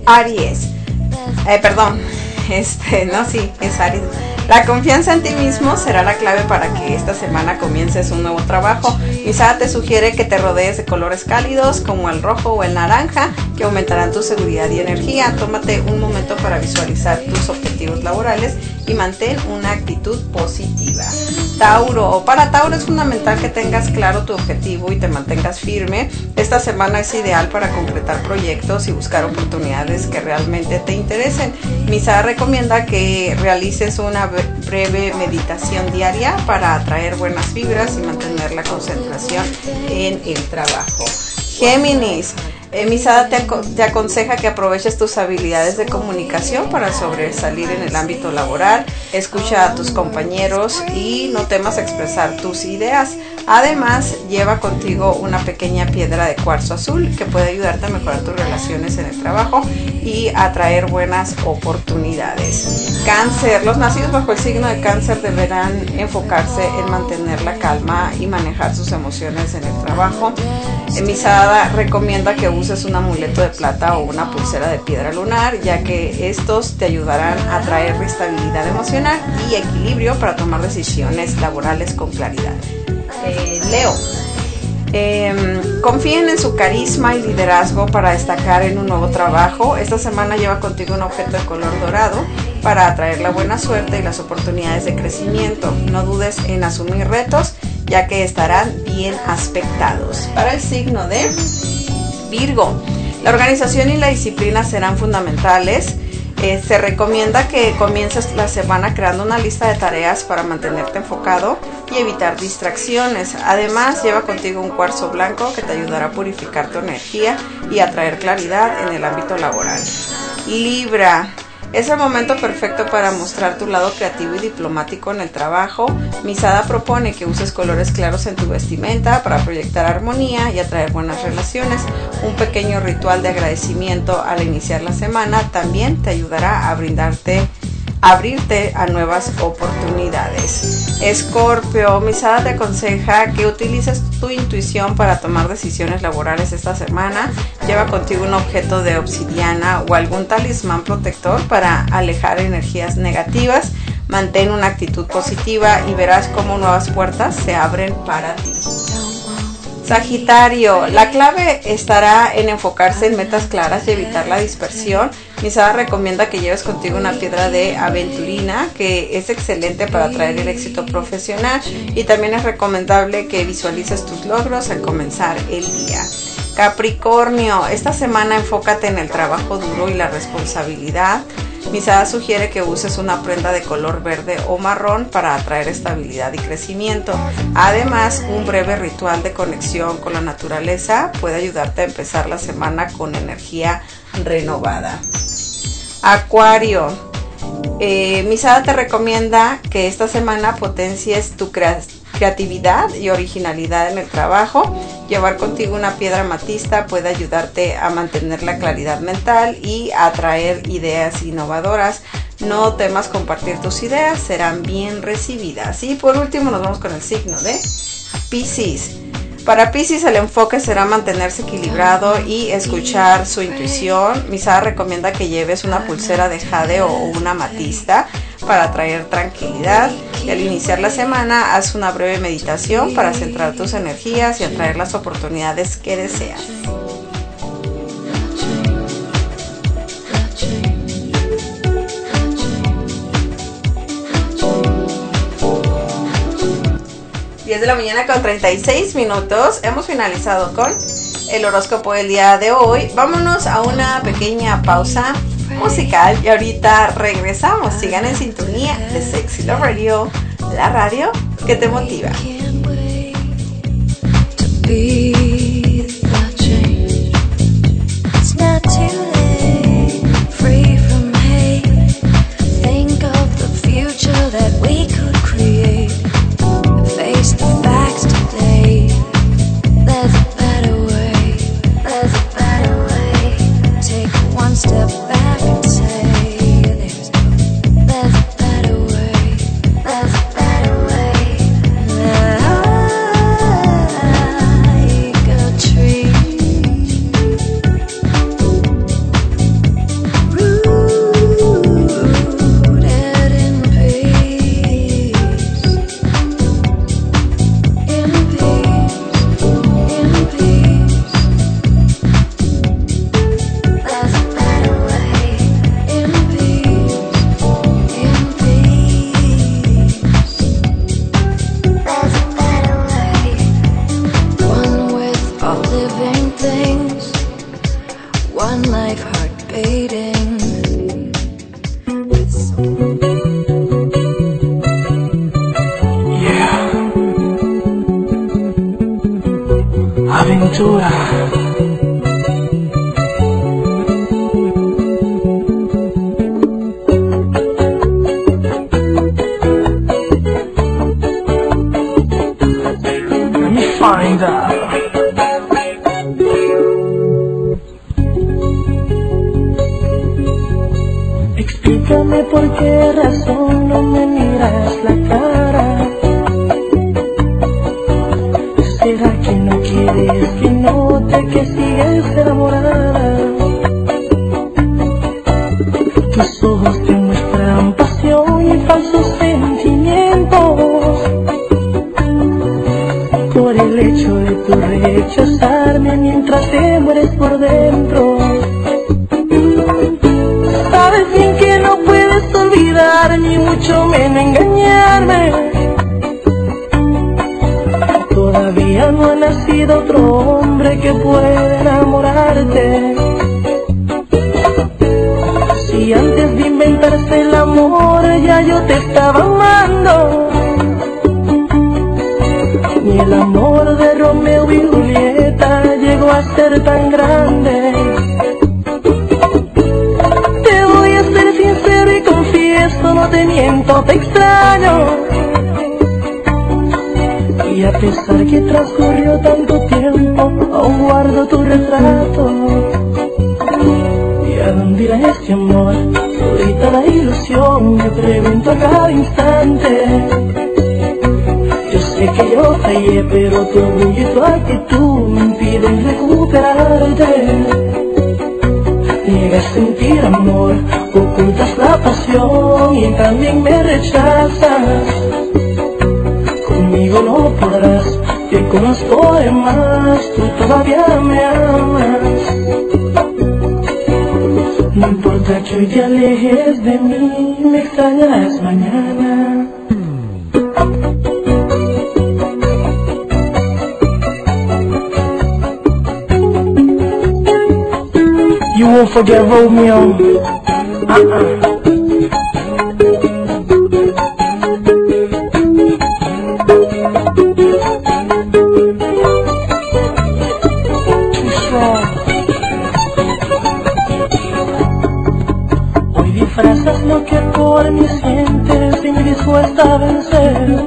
Aries. Eh, perdón, este, no, sí, es Aries. La confianza en ti mismo será la clave para que esta semana comiences un nuevo trabajo. Misada te sugiere que te rodees de colores cálidos como el rojo o el naranja, que aumentarán tu seguridad y energía. Tómate un momento para visualizar tus objetivos laborales y mantén una actitud positiva. Tauro. Para Tauro es fundamental que tengas claro tu objetivo y te mantengas firme. Esta semana es ideal para concretar proyectos y buscar oportunidades que realmente te interesen. Misada recomienda que realices una breve meditación diaria para atraer buenas vibras y mantener la concentración en el trabajo. Géminis. Eh, Misada te, aco te aconseja que aproveches tus habilidades de comunicación para sobresalir en el ámbito laboral. Escucha a tus compañeros y no temas expresar tus ideas. Además, lleva contigo una pequeña piedra de cuarzo azul que puede ayudarte a mejorar tus relaciones en el trabajo y atraer buenas oportunidades. Cáncer. Los nacidos bajo el signo de Cáncer deberán enfocarse en mantener la calma y manejar sus emociones en el trabajo. Misada recomienda que uses un amuleto de plata o una pulsera de piedra lunar, ya que estos te ayudarán a traer estabilidad emocional y equilibrio para tomar decisiones laborales con claridad. Eh, Leo. Eh, confíen en su carisma y liderazgo para destacar en un nuevo trabajo. Esta semana lleva contigo un objeto de color dorado para atraer la buena suerte y las oportunidades de crecimiento. No dudes en asumir retos, ya que estarán bien aspectados. Para el signo de Virgo, la organización y la disciplina serán fundamentales. Eh, se recomienda que comiences la semana creando una lista de tareas para mantenerte enfocado y evitar distracciones. Además, lleva contigo un cuarzo blanco que te ayudará a purificar tu energía y a traer claridad en el ámbito laboral. Libra. Es el momento perfecto para mostrar tu lado creativo y diplomático en el trabajo. Misada propone que uses colores claros en tu vestimenta para proyectar armonía y atraer buenas relaciones. Un pequeño ritual de agradecimiento al iniciar la semana también te ayudará a brindarte abrirte a nuevas oportunidades. Escorpio, Misada te aconseja que utilices tu intuición para tomar decisiones laborales esta semana. Lleva contigo un objeto de obsidiana o algún talismán protector para alejar energías negativas. Mantén una actitud positiva y verás cómo nuevas puertas se abren para ti. Sagitario, la clave estará en enfocarse en metas claras y evitar la dispersión. Misada recomienda que lleves contigo una piedra de aventurina, que es excelente para atraer el éxito profesional, y también es recomendable que visualices tus logros al comenzar el día. Capricornio, esta semana enfócate en el trabajo duro y la responsabilidad. Misada sugiere que uses una prenda de color verde o marrón para atraer estabilidad y crecimiento. Además, un breve ritual de conexión con la naturaleza puede ayudarte a empezar la semana con energía renovada. Acuario, eh, Misada te recomienda que esta semana potencies tu creación creatividad y originalidad en el trabajo. Llevar contigo una piedra amatista puede ayudarte a mantener la claridad mental y a atraer ideas innovadoras. No temas compartir tus ideas, serán bien recibidas. Y por último nos vamos con el signo de Piscis. Para Piscis el enfoque será mantenerse equilibrado y escuchar su intuición. Misada recomienda que lleves una pulsera de jade o una amatista para atraer tranquilidad. Y al iniciar la semana, haz una breve meditación para centrar tus energías y atraer las oportunidades que deseas. diez de la mañana con treinta y seis minutos. Hemos finalizado con el horóscopo del día de hoy. Vámonos a una pequeña pausa musical y ahorita regresamos. Sigan en sintonía de Sexy Love Radio, la radio que te motiva. Step back and say there's no, there's a better way, there's a better way. I could aventura. Let me find out. Explícame por qué razón no me miras la cara. ¿Será que no quieres que note que sigues enamorada? Tus ojos te muestran pasión y falsos sentimientos. Por el hecho de tu rechazarme mientras te mueres por dentro. Sabes bien que no puedes olvidar, ni mucho menos engañarme. Todavía no ha nacido otro hombre que pueda enamorarte. Si antes de inventarse el amor ya yo te estaba amando. Ni el amor de Romeo y Julieta llegó a ser tan grande. Te voy a ser sincero y confieso, no te miento, te extraño. Y a pesar que transcurrió tanto tiempo, aún guardo tu retrato. ¿Y a dónde irá este amor? Ahorita la ilusión, me pregunto a cada instante. Yo sé que yo fallé, pero tu orgullo y tu actitud me impiden recuperarte. Niegas sentir amor, ocultas la pasión y también me rechazas. Conmigo no podrás, te conozco de más, tú todavía me amas. No importa que hoy te alejes de mí, me extrañarás mañana. You won't forget Romeo. Uh-uh. Disfrazas lo que por mí sientes y me dispuesta a vencer.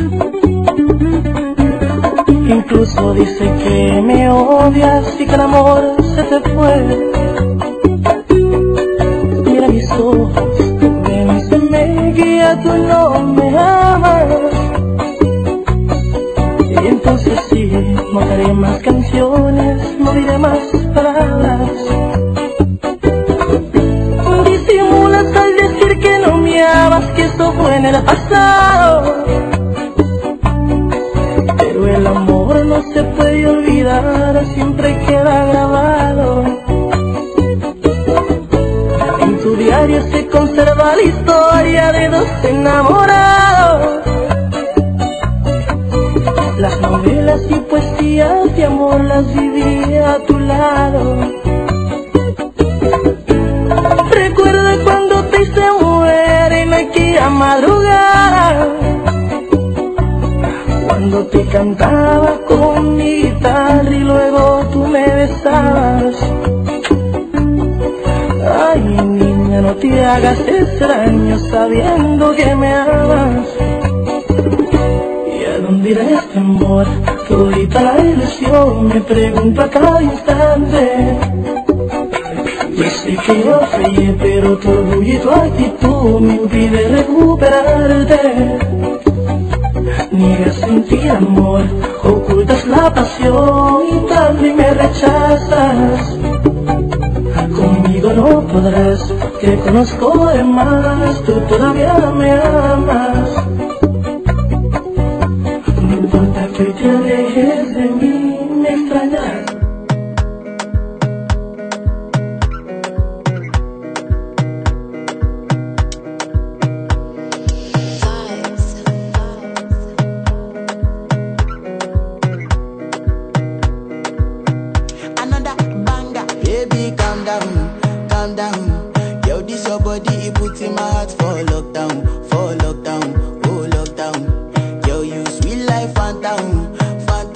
Incluso dice que me odias y que el amor se te fue. Mira mis ojos, convénceme que ya tú no me amas. Y entonces sí, no haré más canciones, no diré más palabras. Que esto fue en el pasado, pero el amor no se puede olvidar, siempre queda grabado. En tu diario se conserva la historia de dos enamorados. Las novelas y poesías de amor las viví a tu lado. Recuerda cuando te hice mujer en aquella madrugada, cuando te cantaba con mi guitarra y luego tú me besabas. Ay, niña, no te hagas extraño sabiendo que me amas. ¿Y a dónde irá este amor? Que ahorita la ilusión me pregunto a cada instante. Yo sé que yo fallé, pero tu orgullo y tu actitud me impide recuperarte. Niegas sentir amor, ocultas la pasión y también me rechazas. Conmigo no podrás, te conozco de más, tú todavía me amas. No importa que te alejes de mí, me extrañarás. Fanta,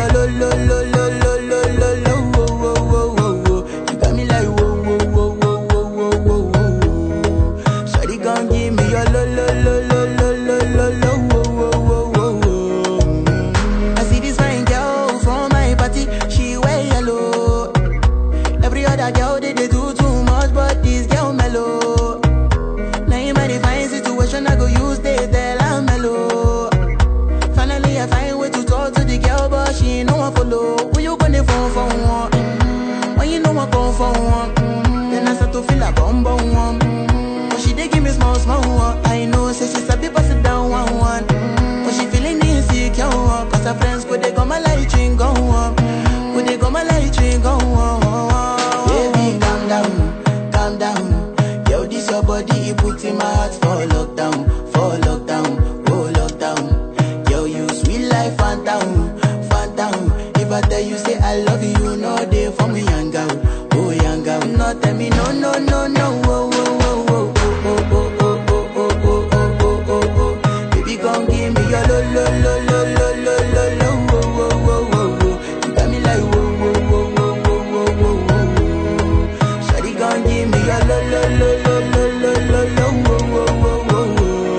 your lo lo lo lo lo lo lo lo wo wo wo wo wo. You got me like wo wo wo wo wo wo wo wo. Shawty gon' give me your lo lo lo lo lo lo lo lo wo wo wo wo wo. I see this fine girl from my party, she wear yellow. Every other girl they they do too much, but this girl mellow. Now in my fine situation, I go use they tell I'm mellow. Finally I find way to talk to the girl, but she ain't no one follow. Who you gonna phone for one? Mm-hmm. When you know I come for one, mm-hmm. Then I start to feel a bum bum one. Mm-hmm. But she dey give me small small one. I know say she's a bit pass it down one one. Mm-hmm. But she feeling insecure one. Cause her friends go they go my light ring go on. Go they go my light ring go on. Baby calm down, calm down. Yo this your body, it put in my heart for lockdown, for lockdown, oh lockdown. Yo you sweet life, phantom, phantom. If I tell you say I love you, you know they for me young girl, oh young girl. No tell me no no no no, oh oh oh oh oh oh oh oh oh oh oh oh oh oh. Baby gon' give me your lo lo lo lo lo lo lo lo, oh oh oh oh oh. You got me like oh oh oh oh oh oh oh oh. Shawty gon' give me your lo lo lo lo lo lo lo lo, oh oh oh oh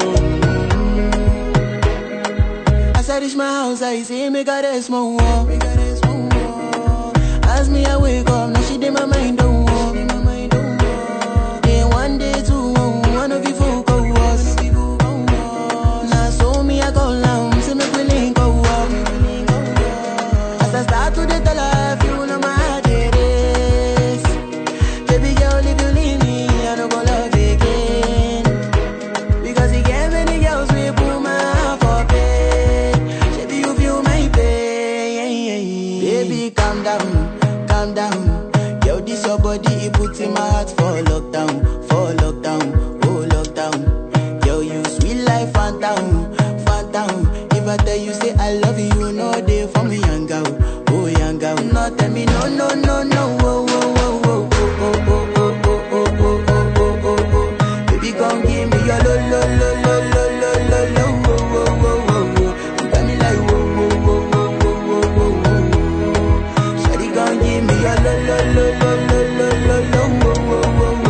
oh. As I reach my house, I see me got a small wall. As me I wake up, now she did my mind don't walk. Then one day two, one of you folk go was. Now so me I go down, see me willing go up. As I start to the tell her, you know my heart it is. Baby girl, if you leave me, I don't go love again. Because you get many girls we put my heart for bed. Baby you feel my pain. Baby calm down, calm down. Yo this your body, it puts in my heart for lockdown, for lockdown, oh lockdown. Yo you sweet life, phantom, phantom. If I tell you say I love you, you know they for me young girl, oh young girl. No tell me no no no no, oh oh oh oh oh oh oh oh oh oh oh oh oh. Baby gon' give me your lo lo lo lo lo lo lo lo, oh oh oh oh oh. You got me like oh oh oh oh oh oh oh oh. Shawty gon' give me your lo lo lo lo lo lo lo lo, oh oh oh oh oh.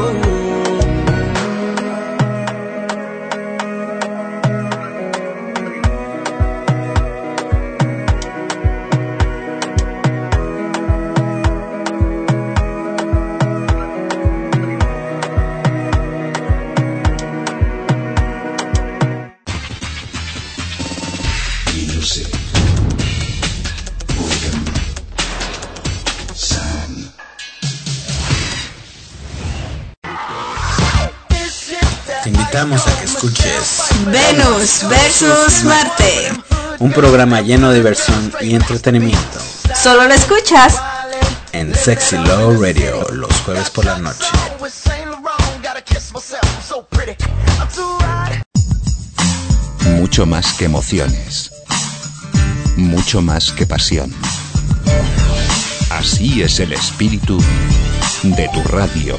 Music. Rhythm. Sound. Te invitamos a que escuches Venus versus Marte. un programa lleno de diversión y entretenimiento Solo lo escuchas en Sexy Love Radio los jueves por la noche. Mucho más que emociones. Mucho más que pasión. Así es el espíritu de tu radio.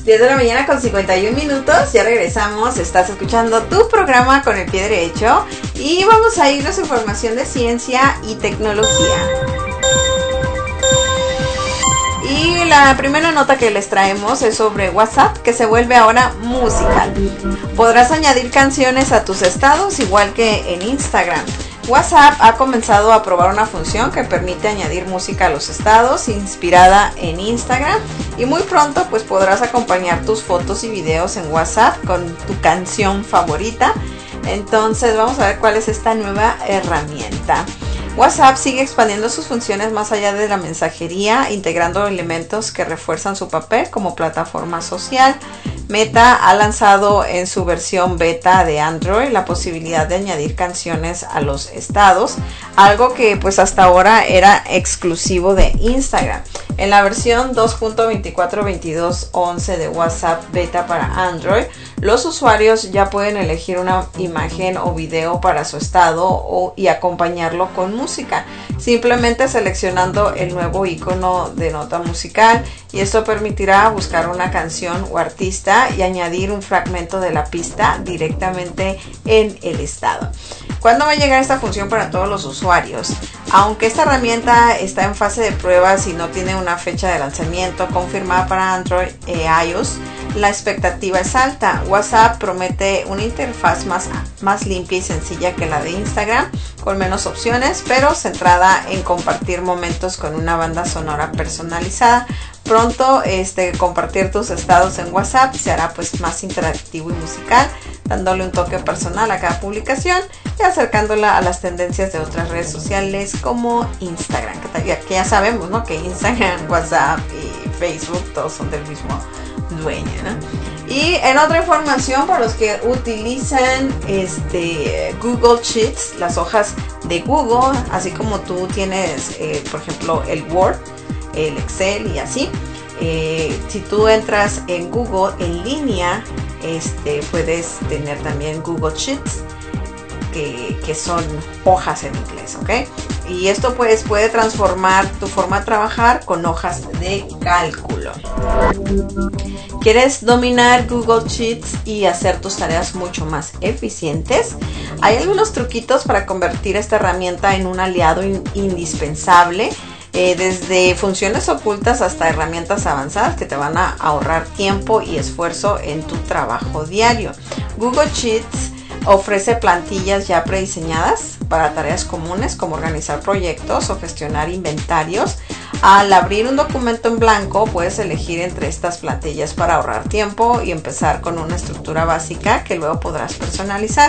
diez de la mañana con cincuenta y un minutos, ya regresamos, estás escuchando tu programa Con el Pie Derecho y vamos a irnos a información de ciencia y tecnología. Y la primera nota que les traemos es sobre WhatsApp, que se vuelve ahora musical. Podrás añadir canciones a tus estados igual que en Instagram. WhatsApp ha comenzado a probar una función que permite añadir música a los estados inspirada en Instagram y muy pronto pues podrás acompañar tus fotos y videos en WhatsApp con tu canción favorita. Entonces vamos a ver cuál es esta nueva herramienta. WhatsApp sigue expandiendo sus funciones más allá de la mensajería, integrando elementos que refuerzan su papel como plataforma social. Meta ha lanzado en su versión beta de Android la posibilidad de añadir canciones a los estados, algo que pues hasta ahora era exclusivo de Instagram. En la versión dos punto veinticuatro punto veintidós punto once de WhatsApp beta para Android, los usuarios ya pueden elegir una imagen o video para su estado o, y acompañarlo con música, simplemente seleccionando el nuevo icono de nota musical, y esto permitirá buscar una canción o artista y añadir un fragmento de la pista directamente en el estado. ¿Cuándo va a llegar esta función para todos los usuarios? Aunque esta herramienta está en fase de pruebas y no tiene una fecha de lanzamiento confirmada para Android e iOS, la expectativa es alta. WhatsApp promete una interfaz más, más limpia y sencilla que la de Instagram, con menos opciones, pero centrada en compartir momentos con una banda sonora personalizada. Pronto este, compartir tus estados en WhatsApp se hará pues más interactivo y musical, dándole un toque personal a cada publicación y acercándola a las tendencias de otras redes sociales como Instagram, que, que ya sabemos, ¿no?, que Instagram, WhatsApp y Facebook todos son del mismo dueño, ¿no? Y en otra información, para los que utilizan este Google Sheets, las hojas de Google, así como tú tienes eh, por ejemplo el Word, el Excel y así, eh, si tú entras en Google en línea, este puedes tener también Google Sheets, que, que son hojas en inglés, ¿ok? Y esto pues puede transformar tu forma de trabajar con hojas de cálculo. ¿Quieres dominar Google Sheets y hacer tus tareas mucho más eficientes? Hay algunos truquitos para convertir esta herramienta en un aliado in- indispensable. Eh, desde funciones ocultas hasta herramientas avanzadas que te van a ahorrar tiempo y esfuerzo en tu trabajo diario. Google Sheets ofrece plantillas ya prediseñadas para tareas comunes como organizar proyectos o gestionar inventarios. Al abrir un documento en blanco, puedes elegir entre estas plantillas para ahorrar tiempo y empezar con una estructura básica que luego podrás personalizar.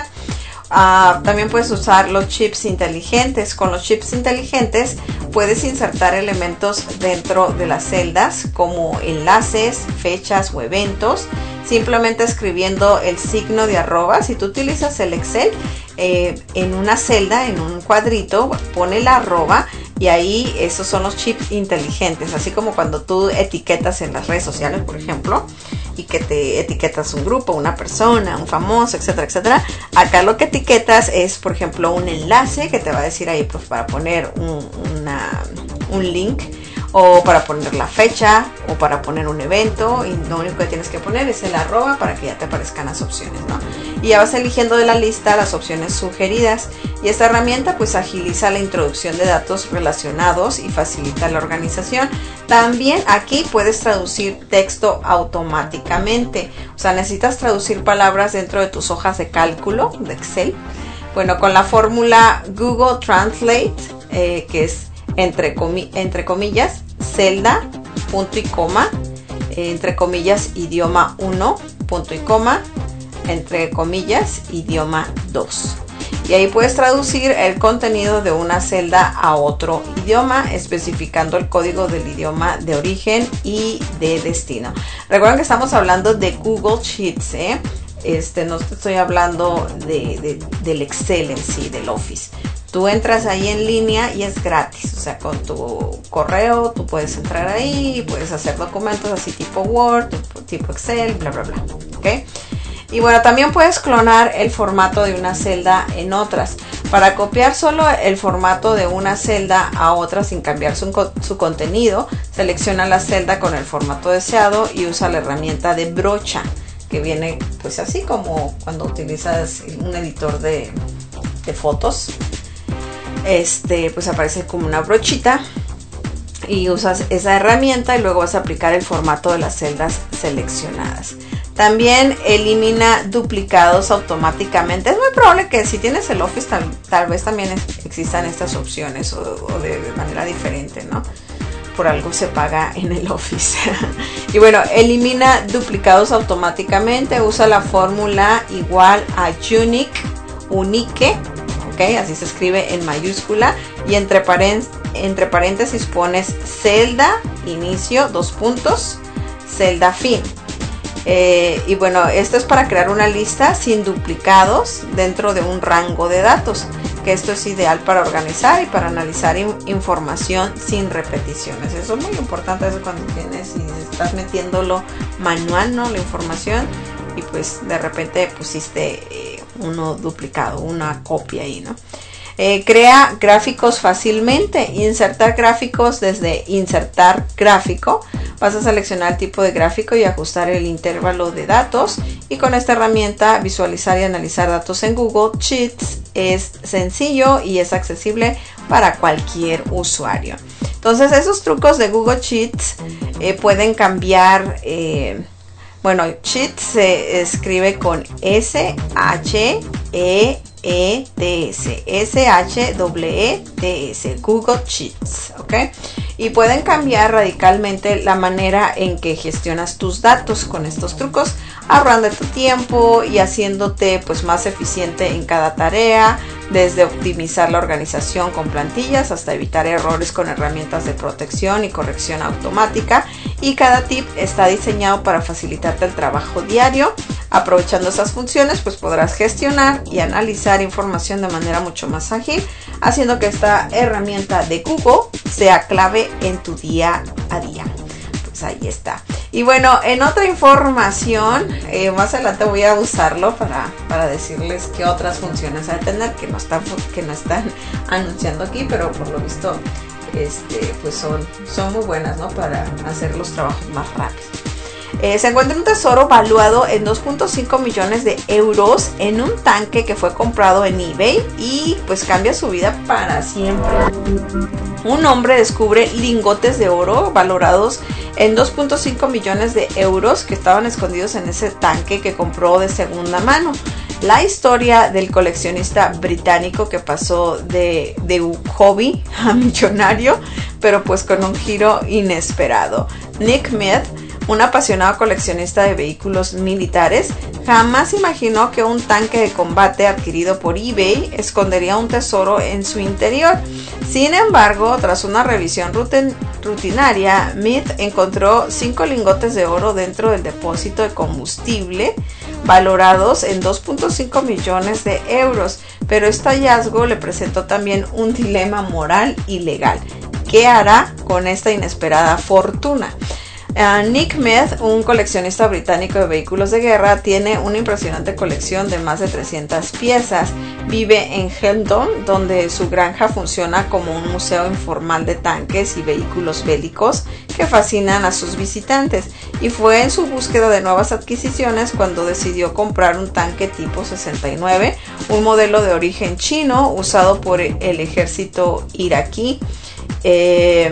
Uh, también puedes usar los chips inteligentes. Con los chips inteligentes puedes insertar elementos dentro de las celdas como enlaces, fechas o eventos, simplemente escribiendo el signo de arroba. Si tú utilizas el Excel, eh, en una celda, en un cuadrito, pone la arroba y ahí esos son los chips inteligentes, así como cuando tú etiquetas en las redes sociales, por ejemplo, y que te etiquetas un grupo, una persona, un famoso, etcétera, etcétera. Acá lo que etiquetas es, por ejemplo, un enlace que te va a decir ahí pues, para poner un, una, un link, o para poner la fecha, o para poner un evento, y lo único que tienes que poner es el arroba para que ya te aparezcan las opciones, ¿no? Y ya vas eligiendo de la lista las opciones sugeridas, y esta herramienta pues agiliza la introducción de datos relacionados y facilita la organización. También aquí puedes traducir texto automáticamente, o sea, necesitas traducir palabras dentro de tus hojas de cálculo de Excel. Bueno, con la fórmula Google Translate, eh, que es entre, comi- entre comillas, celda, punto y coma, eh, entre comillas, idioma uno, punto y coma, entre comillas, idioma dos. Y ahí puedes traducir el contenido de una celda a otro idioma, especificando el código del idioma de origen y de destino. Recuerden que estamos hablando de Google Sheets, ¿eh? Este, no te estoy hablando de, de, del Excel en sí, del Office. Tú entras ahí en línea y es gratis, o sea, con tu correo tú puedes entrar ahí, puedes hacer documentos así tipo Word, tipo Excel, bla, bla, bla, ¿ok? Y bueno, también puedes clonar el formato de una celda en otras. Para copiar solo el formato de una celda a otra sin cambiar su, su contenido, selecciona la celda con el formato deseado y usa la herramienta de brocha, que viene pues así como cuando utilizas un editor de, de fotos. Este pues aparece como una brochita y usas esa herramienta y luego vas a aplicar el formato de las celdas seleccionadas. También elimina duplicados automáticamente. Es muy probable que si tienes el Office tal, tal vez también es, existan estas opciones o, o de, de manera diferente, ¿no? Por algo se paga en el Office. Y bueno, elimina duplicados automáticamente. Usa la fórmula igual a unique, unique, ¿ok? Así se escribe en mayúscula. Y entre, paren, entre paréntesis pones celda, inicio, dos puntos, celda, fin. Eh, y bueno, esto es para crear una lista sin duplicados dentro de un rango de datos, que esto es ideal para organizar y para analizar in información sin repeticiones. Eso es muy importante, eso cuando tienes y estás metiéndolo manual, ¿no? La información, y pues de repente pusiste eh, uno duplicado, una copia ahí, ¿no? Eh, crea gráficos fácilmente. Insertar gráficos desde insertar gráfico. Vas a seleccionar el tipo de gráfico y ajustar el intervalo de datos. Y con esta herramienta visualizar y analizar datos en Google Sheets es sencillo y es accesible para cualquier usuario. Entonces esos trucos de Google Sheets eh, pueden cambiar. Eh, bueno, Sheets se escribe con S H E E T S, S H E E T S, Google Sheets, ¿ok? Y pueden cambiar radicalmente la manera en que gestionas tus datos con estos trucos, ahorrando tu tiempo y haciéndote pues más eficiente en cada tarea, desde optimizar la organización con plantillas hasta evitar errores con herramientas de protección y corrección automática. Y cada tip está diseñado para facilitarte el trabajo diario. Aprovechando esas funciones, pues podrás gestionar y analizar información de manera mucho más ágil, haciendo que esta herramienta de Google sea clave en tu día a día. Pues ahí está. Y bueno, en otra información, eh, más adelante voy a usarlo para, para decirles qué otras funciones hay que tener, que no están, que no están anunciando aquí, pero por lo visto este, pues son, son muy buenas, ¿no? Para hacer los trabajos más rápidos. Eh, se encuentra un tesoro valuado en dos punto cinco millones de euros en un tanque que fue comprado en eBay y pues cambia su vida para siempre. Un hombre descubre lingotes de oro valorados en dos punto cinco millones de euros que estaban escondidos en ese tanque que compró de segunda mano. La historia del coleccionista británico que pasó de, de un hobby a millonario, pero pues con un giro inesperado. Nick Mead, un apasionado coleccionista de vehículos militares, jamás imaginó que un tanque de combate adquirido por eBay escondería un tesoro en su interior. Sin embargo, tras una revisión rutin rutinaria, Mead encontró cinco lingotes de oro dentro del depósito de combustible, valorados en dos punto cinco millones de euros. Pero este hallazgo le presentó también un dilema moral y legal. ¿Qué hará con esta inesperada fortuna? Uh, Nick Mead, un coleccionista británico de vehículos de guerra, tiene una impresionante colección de más de trescientas piezas. Vive en Hendon, donde su granja funciona como un museo informal de tanques y vehículos bélicos que fascinan a sus visitantes. Y fue en su búsqueda de nuevas adquisiciones cuando decidió comprar un tanque tipo sesenta y nueve, un modelo de origen chino usado por el ejército iraquí. Eh,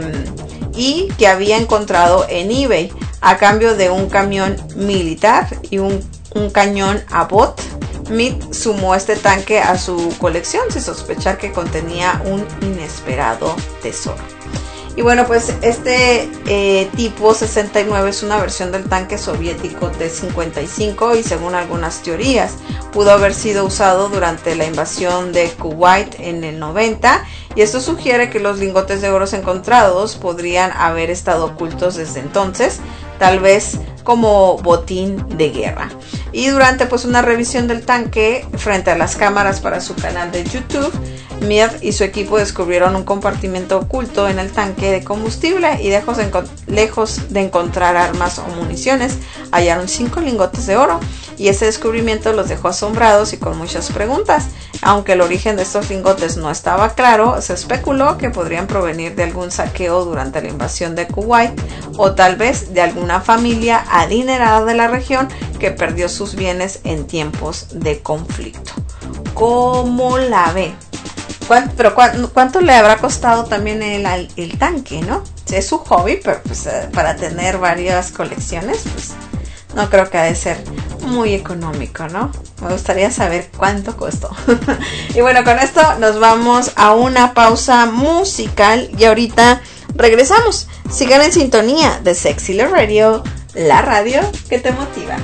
y que había encontrado en eBay a cambio de un camión militar y un, un cañón Abbott. Mead sumó este tanque a su colección sin sospechar que contenía un inesperado tesoro. Y bueno, pues este eh, tipo sesenta y nueve es una versión del tanque soviético T cincuenta y cinco y según algunas teorías pudo haber sido usado durante la invasión de Kuwait en el noventa, y esto sugiere que los lingotes de oro encontrados podrían haber estado ocultos desde entonces, tal vez como botín de guerra. Y durante pues una revisión del tanque frente a las cámaras para su canal de YouTube, Meade y su equipo descubrieron un compartimento oculto en el tanque de combustible y lejos de, lejos de encontrar armas o municiones, hallaron cinco lingotes de oro, y este descubrimiento los dejó asombrados y con muchas preguntas. Aunque el origen de estos lingotes no estaba claro, se especuló que podrían provenir de algún saqueo durante la invasión de Kuwait o tal vez de alguna familia adinerada de la región que perdió sus bienes en tiempos de conflicto. ¿Cómo la ve? ¿Cuánto, pero cuánto, cuánto le habrá costado también el, el tanque, no? Es su hobby, pero pues para tener varias colecciones, pues no creo que ha de ser muy económico, ¿no? Me gustaría saber cuánto costó. Y bueno, con esto nos vamos a una pausa musical y ahorita regresamos. Sigan en sintonía de Sexy Love Radio, la radio que te motiva.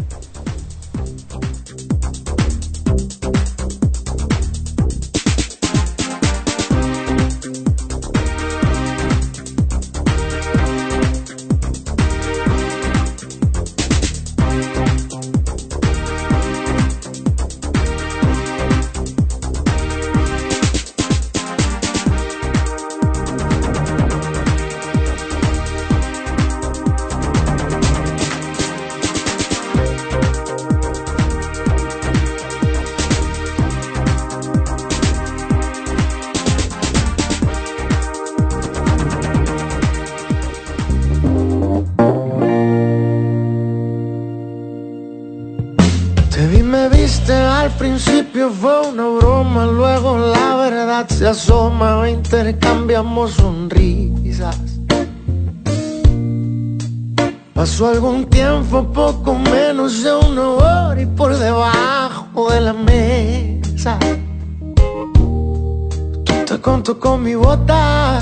principio fue una broma, luego la verdad se asoma, intercambiamos sonrisas. Pasó algún tiempo, poco menos de una hora, y por debajo de la mesa tú te contó con mi bota.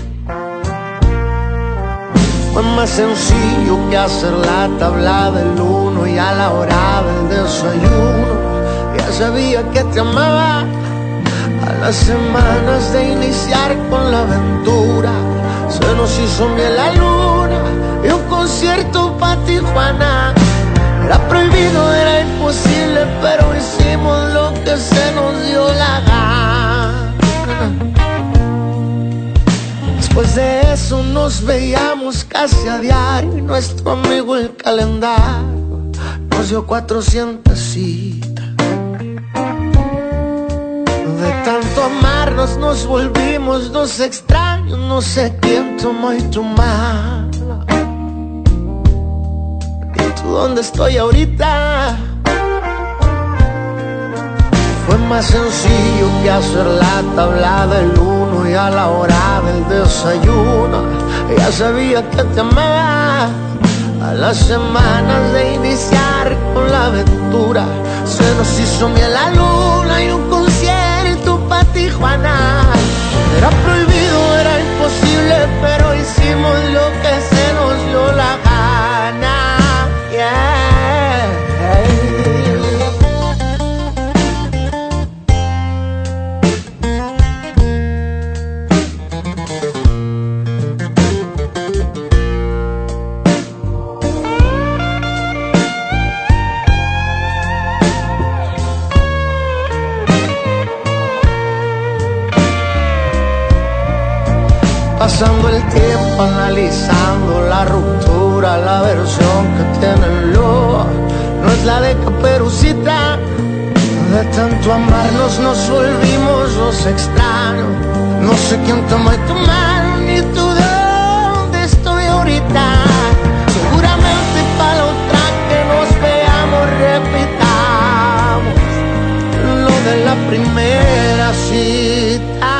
Fue más sencillo que hacer la tabla del uno, y a la hora del desayuno ya sabía que te amaba. A las semanas de iniciar con la aventura se nos hizo miel la luna y un concierto pa' Tijuana. Era prohibido, era imposible, pero hicimos lo que se nos dio la gana. Después de eso nos veíamos casi a diario, y nuestro amigo el calendario nos dio cuatrocientas citas. De tanto amarnos nos volvimos dos extraños, no sé quién tomó y tu mala. ¿Y tú dónde estoy ahorita? Fue más sencillo que hacer la tabla del uno, y a la hora del desayuno ya sabía que te amaba. A las semanas de iniciar con la aventura se nos hizo miel la luna y un concierto pa' Tijuana. Era prohibido, era imposible, pero hicimos lo que se nos dio la gana. Yeah. Pasando el tiempo analizando la ruptura, la versión que tiene el lobo no es la de Caperucita. De tanto amarnos nos volvimos los extraños. No sé quién tomó tu mano ni tú dónde estoy ahorita. Seguramente para la otra que nos veamos repitamos lo de la primera cita.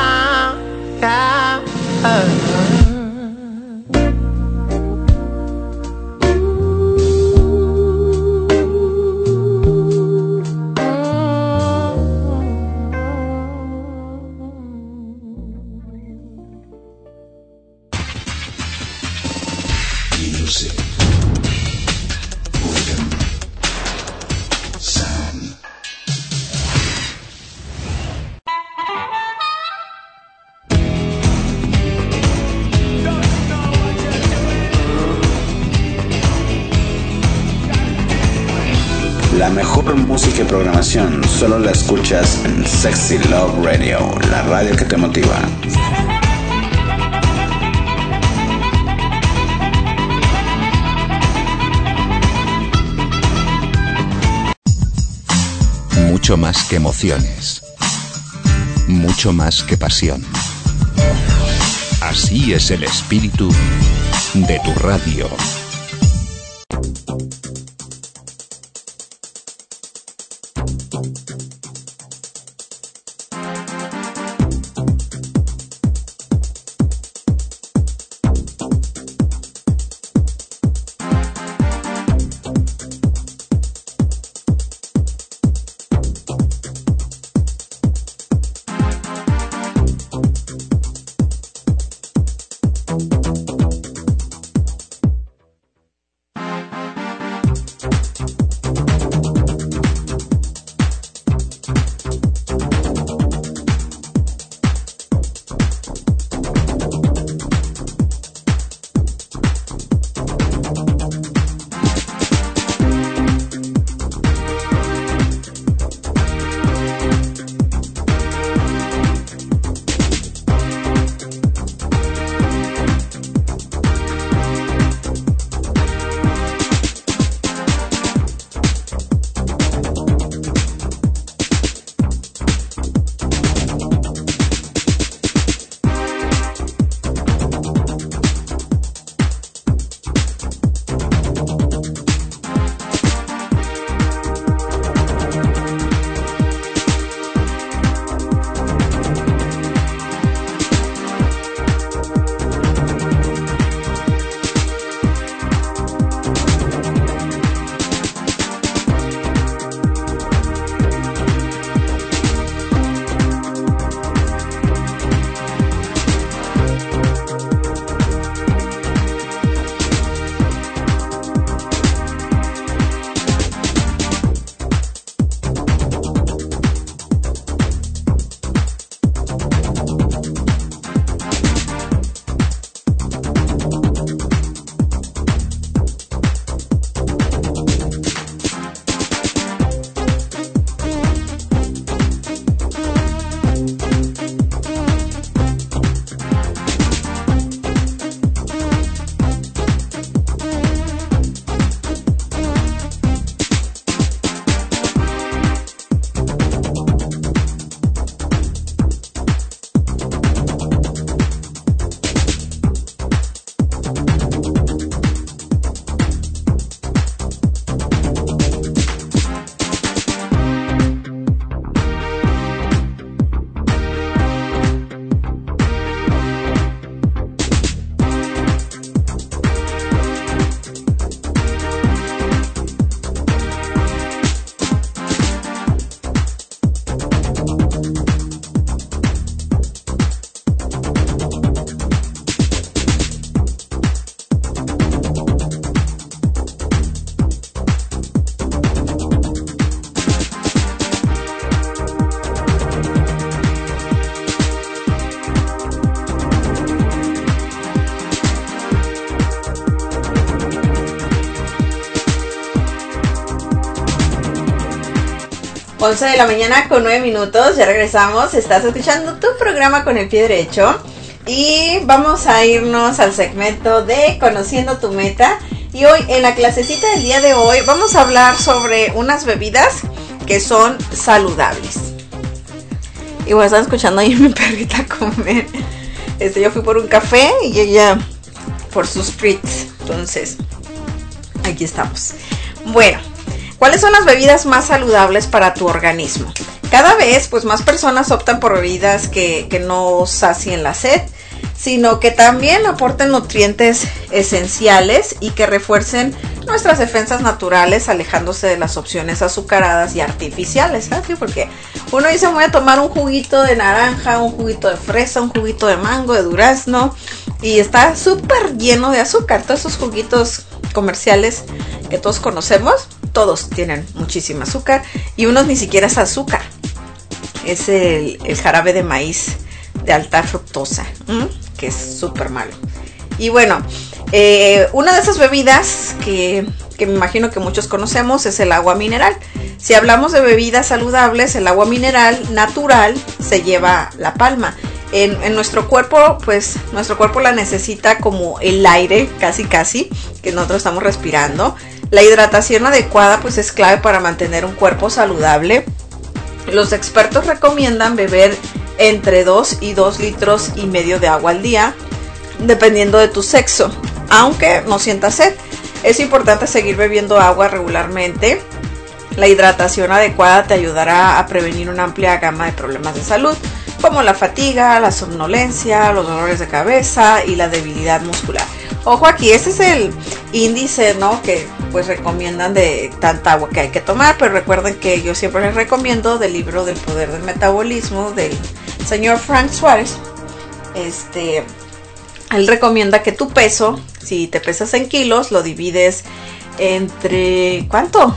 La mejor música y programación solo la escuchas en Sexy Love Radio, la radio que te motiva. Mucho más que emociones. Mucho más que pasión. Así es el espíritu de tu radio. once de la mañana con nueve minutos, ya regresamos, estás escuchando tu programa Con el Pie Derecho y vamos a irnos al segmento de Conociendo tu Meta. Y hoy en la clasecita del día de hoy vamos a hablar sobre unas bebidas que son saludables. Y bueno, están escuchando ahí mi perrita comer. Este, yo fui por un café y ella por sus treats, entonces aquí estamos. Bueno, ¿cuáles son las bebidas más saludables para tu organismo? Cada vez pues más personas optan por bebidas que, que no sacien la sed, sino que también aporten nutrientes esenciales y que refuercen nuestras defensas naturales, alejándose de las opciones azucaradas y artificiales, ¿sabes? Porque uno dice voy a tomar un juguito de naranja, un juguito de fresa, un juguito de mango, de durazno, y está súper lleno de azúcar. Todos esos juguitos comerciales que todos conocemos, todos tienen muchísimo azúcar y unos ni siquiera es azúcar, es el, el jarabe de maíz de alta fructosa, ¿m? que es súper malo. Y bueno, eh, una de esas bebidas que que me imagino que muchos conocemos, es el agua mineral. Si hablamos de bebidas saludables, el agua mineral natural se lleva la palma. En, en nuestro cuerpo, pues nuestro cuerpo la necesita como el aire, casi casi, que nosotros estamos respirando. La hidratación adecuada pues es clave para mantener un cuerpo saludable. Los expertos recomiendan beber entre dos y dos litros y medio de agua al día, dependiendo de tu sexo, aunque no sientas sed. Es importante seguir bebiendo agua regularmente. La hidratación adecuada te ayudará a prevenir una amplia gama de problemas de salud, como la fatiga, la somnolencia, los dolores de cabeza y la debilidad muscular. Ojo aquí, este es el índice, ¿no?, que pues recomiendan de tanta agua que hay que tomar, pero recuerden que yo siempre les recomiendo del libro del poder del metabolismo del señor Frank Suárez. Este, él recomienda que tu peso, si te pesas en kilos, lo divides entre, ¿cuánto?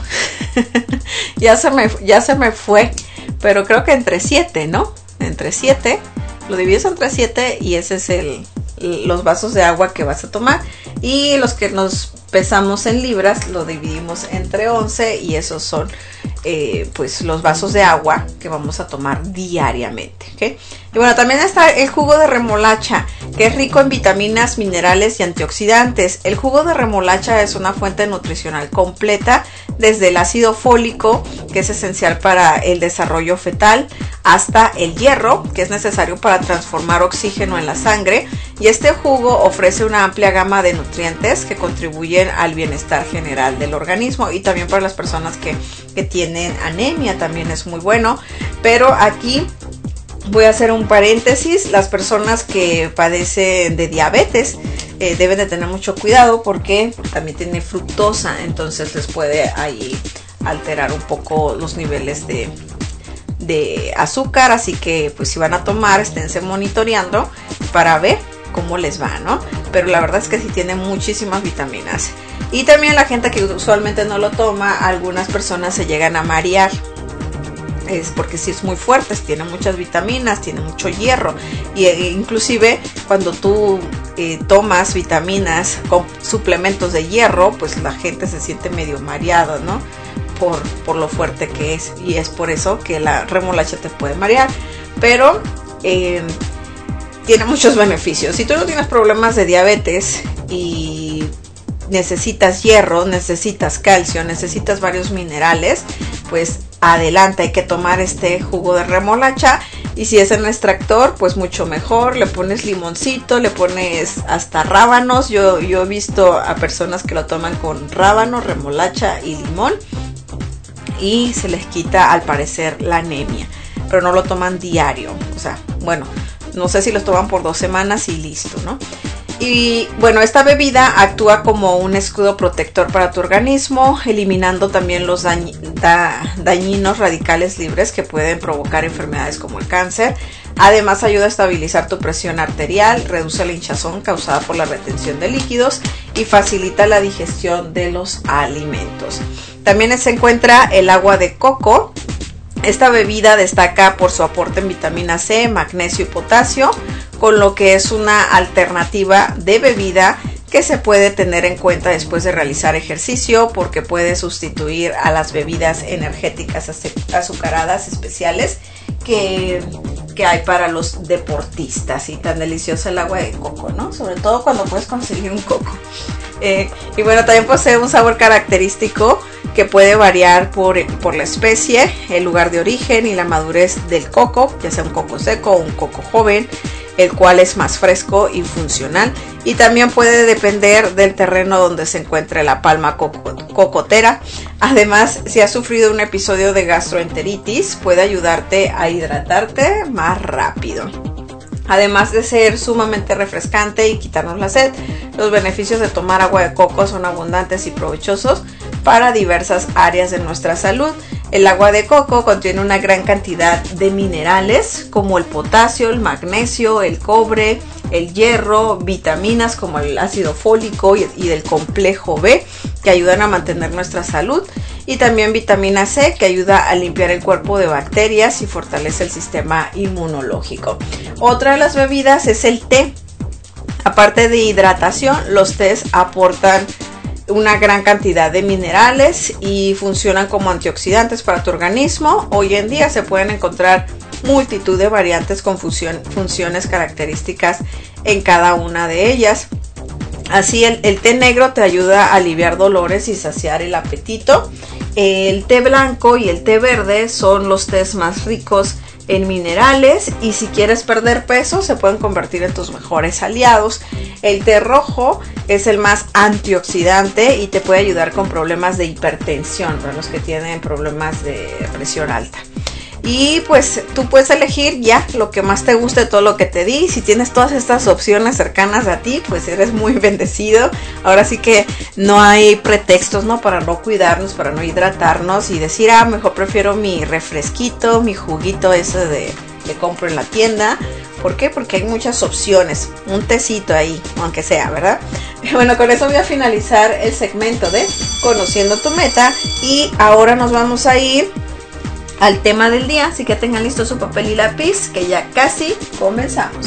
ya se me ya se me fue, pero creo que entre siete, ¿no? Entre siete, lo divides entre siete y ese es el los vasos de agua que vas a tomar, y los que nos pesamos en libras lo dividimos entre once y esos son eh, pues los vasos de agua que vamos a tomar diariamente, ¿okay? Y bueno, también está el jugo de remolacha, que es rico en vitaminas, minerales y antioxidantes. El jugo de remolacha es una fuente nutricional completa, desde el ácido fólico, que es esencial para el desarrollo fetal, hasta el hierro, que es necesario para transformar oxígeno en la sangre. Y este jugo ofrece una amplia gama de nutrientes que contribuyen al bienestar general del organismo, y también para las personas que, que tienen anemia también es muy bueno. Pero aquí voy a hacer un paréntesis: las personas que padecen de diabetes eh, deben de tener mucho cuidado porque también tiene fructosa, entonces les puede ahí alterar un poco los niveles de, de azúcar, así que pues si van a tomar, esténse monitoreando para ver cómo les va, ¿no? Pero la verdad es que sí tiene muchísimas vitaminas. Y también la gente que usualmente no lo toma, algunas personas se llegan a marear. Es porque sí es muy fuerte, tiene muchas vitaminas, tiene mucho hierro, y e, inclusive cuando tú eh, tomas vitaminas con suplementos de hierro, pues la gente se siente medio mareada, ¿no? Por, por lo fuerte que es, y es por eso que la remolacha te puede marear, pero eh, tiene muchos beneficios. Si tú no tienes problemas de diabetes y necesitas hierro, necesitas calcio, necesitas varios minerales, pues adelante, hay que tomar este jugo de remolacha. Y si es en extractor, pues mucho mejor. Le pones limoncito, le pones hasta rábanos. Yo, yo he visto a personas que lo toman con rábano, remolacha y limón, y se les quita al parecer la anemia, pero no lo toman diario. O sea, bueno, no sé si los toman por dos semanas y listo, ¿no? Y bueno, esta bebida actúa como un escudo protector para tu organismo, eliminando también los dañ da dañinos radicales libres que pueden provocar enfermedades como el cáncer. Además, ayuda a estabilizar tu presión arterial, reduce la hinchazón causada por la retención de líquidos y facilita la digestión de los alimentos. También se encuentra el agua de coco. Esta bebida destaca por su aporte en vitamina C, magnesio y potasio, con lo que es una alternativa de bebida que se puede tener en cuenta después de realizar ejercicio, porque puede sustituir a las bebidas energéticas azucaradas especiales que, que hay para los deportistas. Y tan deliciosa el agua de coco, ¿no? Sobre todo cuando puedes conseguir un coco. Eh, y bueno, también posee un sabor característico que puede variar por, por la especie, el lugar de origen y la madurez del coco, ya sea un coco seco o un coco joven, el cual es más fresco y funcional. Y también puede depender del terreno donde se encuentre la palma coco cocotera. Además, si has sufrido un episodio de gastroenteritis, puede ayudarte a hidratarte más rápido. Además de ser sumamente refrescante y quitarnos la sed, los beneficios de tomar agua de coco son abundantes y provechosos para diversas áreas de nuestra salud. El agua de coco contiene una gran cantidad de minerales como el potasio, el magnesio, el cobre, el hierro, vitaminas como el ácido fólico y, y del complejo B, que ayudan a mantener nuestra salud, y también vitamina C, que ayuda a limpiar el cuerpo de bacterias y fortalece el sistema inmunológico. Otra de las bebidas es el té. Aparte de hidratación, los tés aportan una gran cantidad de minerales y funcionan como antioxidantes para tu organismo. Hoy en día se pueden encontrar multitud de variantes con función, funciones características en cada una de ellas. Así el, el té negro te ayuda a aliviar dolores y saciar el apetito. El té blanco y el té verde son los tés más ricos en minerales y si quieres perder peso se pueden convertir en tus mejores aliados. El té rojo es el más antioxidante y te puede ayudar con problemas de hipertensión para los que tienen problemas de presión alta. Y pues tú puedes elegir ya lo que más te guste de todo lo que te di. Si tienes todas estas opciones cercanas a ti, pues eres muy bendecido. Ahora sí que no hay pretextos, ¿no? Para no cuidarnos, para no hidratarnos y decir, ah, mejor prefiero mi refresquito, mi juguito ese de que compro en la tienda. ¿Por qué? Porque hay muchas opciones. Un tecito ahí, aunque sea, ¿verdad? Bueno, con eso voy a finalizar el segmento de Conociendo tu Meta. Y ahora nos vamos a ir al tema del día, así que tengan listo su papel y lápiz, que ya casi comenzamos.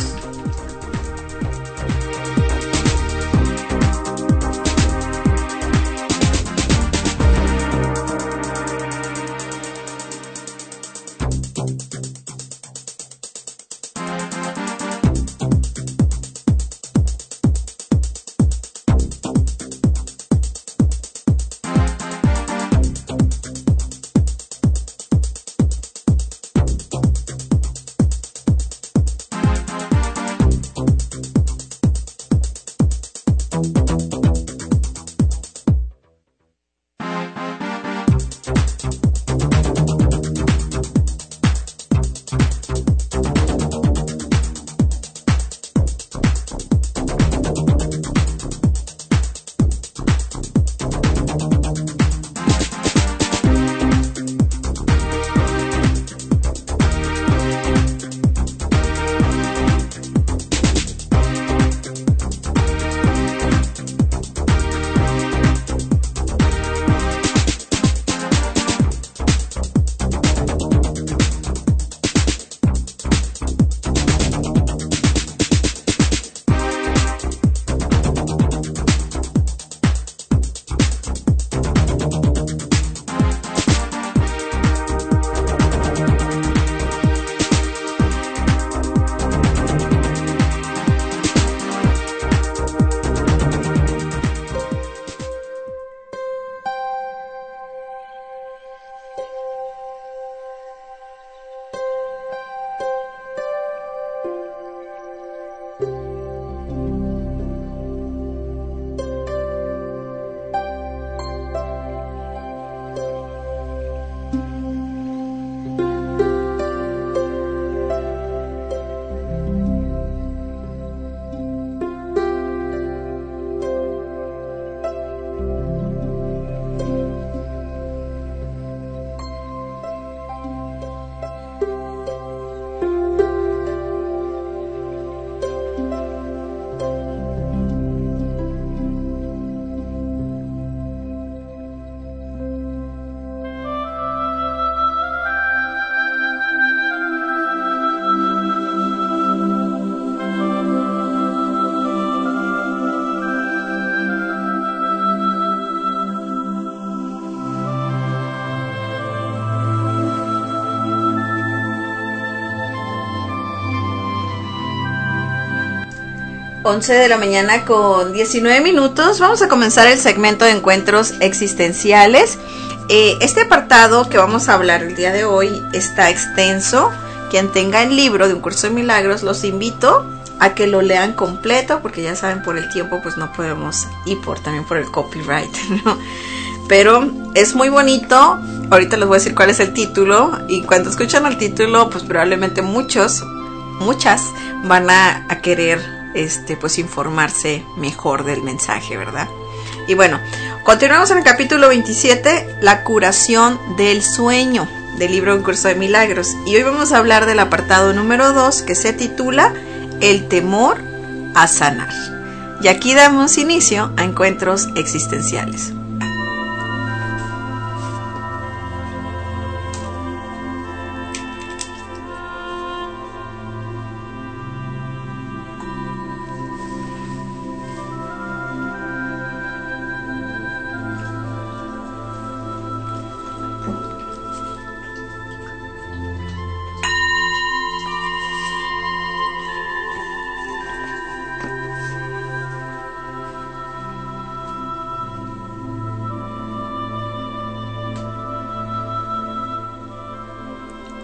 once de la mañana con diecinueve minutos. Vamos a comenzar el segmento de encuentros existenciales. Eh, este apartado que vamos a hablar el día de hoy está extenso. Quien tenga el libro de Un Curso de Milagros, los invito a que lo lean completo, porque ya saben, por el tiempo pues no podemos, y por también por el copyright, ¿no? Pero es muy bonito. Ahorita les voy a decir cuál es el título, y cuando escuchan el título pues probablemente muchos, muchas van a, a querer este pues informarse mejor del mensaje, ¿verdad? Y bueno, continuamos en el capítulo veintisiete, la curación del sueño, del libro Un Curso de Milagros, y hoy vamos a hablar del apartado número dos, que se titula El temor a sanar. Y aquí damos inicio a encuentros existenciales.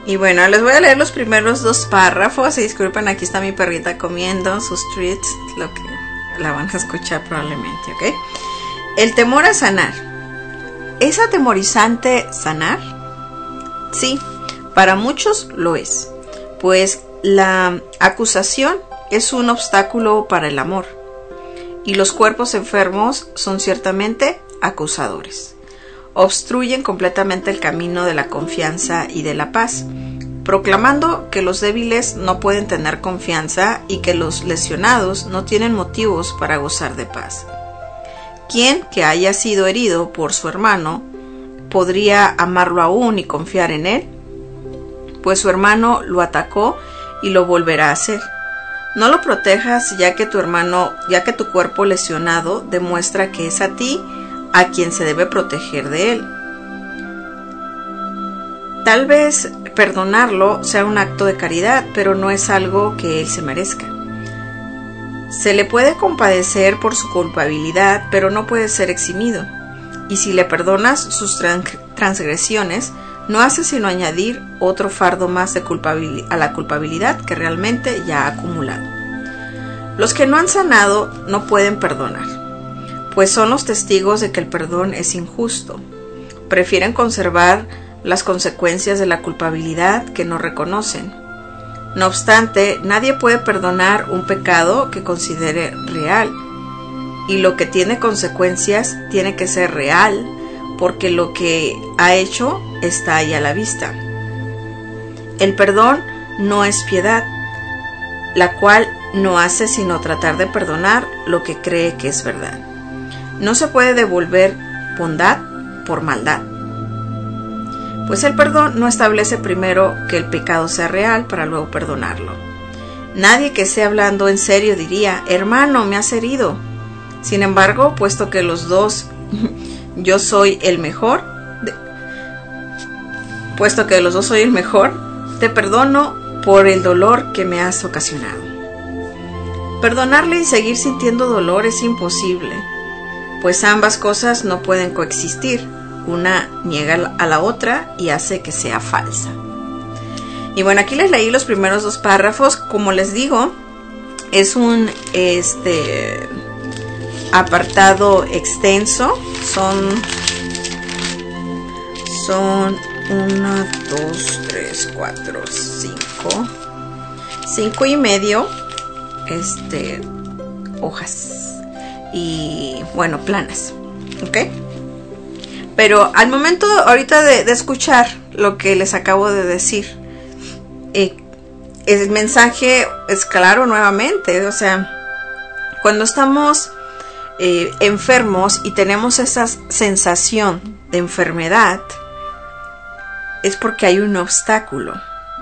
Y bueno, les voy a leer los primeros dos párrafos. Y disculpen, aquí está mi perrita comiendo sus treats, lo que la van a escuchar probablemente, ¿ok? El temor a sanar. ¿Es atemorizante sanar? Sí, para muchos lo es, pues la acusación es un obstáculo para el amor, y los cuerpos enfermos son ciertamente acusadores. Obstruyen completamente el camino de la confianza y de la paz, proclamando que los débiles no pueden tener confianza y que los lesionados no tienen motivos para gozar de paz. ¿Quién que haya sido herido por su hermano podría amarlo aún y confiar en él? Pues su hermano lo atacó y lo volverá a hacer. No lo protejas, ya que tu hermano, ya que tu cuerpo lesionado demuestra que es a ti a quien se debe proteger de él. Tal vez perdonarlo sea un acto de caridad, pero no es algo que él se merezca. Se le puede compadecer por su culpabilidad, pero no puede ser eximido. Y si le perdonas sus transgresiones, no hace sino añadir otro fardo más de culpabil- a la culpabilidad que realmente ya ha acumulado. Los que no han sanado no pueden perdonar, pues son los testigos de que el perdón es injusto. Prefieren conservar las consecuencias de la culpabilidad que no reconocen. No obstante, nadie puede perdonar un pecado que considere real, y lo que tiene consecuencias tiene que ser real, porque lo que ha hecho está ahí a la vista. El perdón no es piedad, la cual no hace sino tratar de perdonar lo que cree que es verdad. No se puede devolver bondad por maldad, pues el perdón no establece primero que el pecado sea real para luego perdonarlo. Nadie que esté hablando en serio diría: hermano, me has herido. Sin embargo, puesto que los dos yo soy el mejor, de, puesto que los dos soy el mejor, te perdono por el dolor que me has ocasionado. Perdonarle y seguir sintiendo dolor es imposible, pues ambas cosas no pueden coexistir. Una niega a la otra y hace que sea falsa. Y bueno, aquí les leí los primeros dos párrafos. Como les digo, es un este apartado extenso. Son son una, dos, tres, cuatro, cinco, cinco y medio este hojas y bueno, planas, ¿ok? Pero al momento ahorita de, de escuchar lo que les acabo de decir, eh, el mensaje es claro nuevamente. O sea, cuando estamos eh, enfermos y tenemos esa sensación de enfermedad, es porque hay un obstáculo.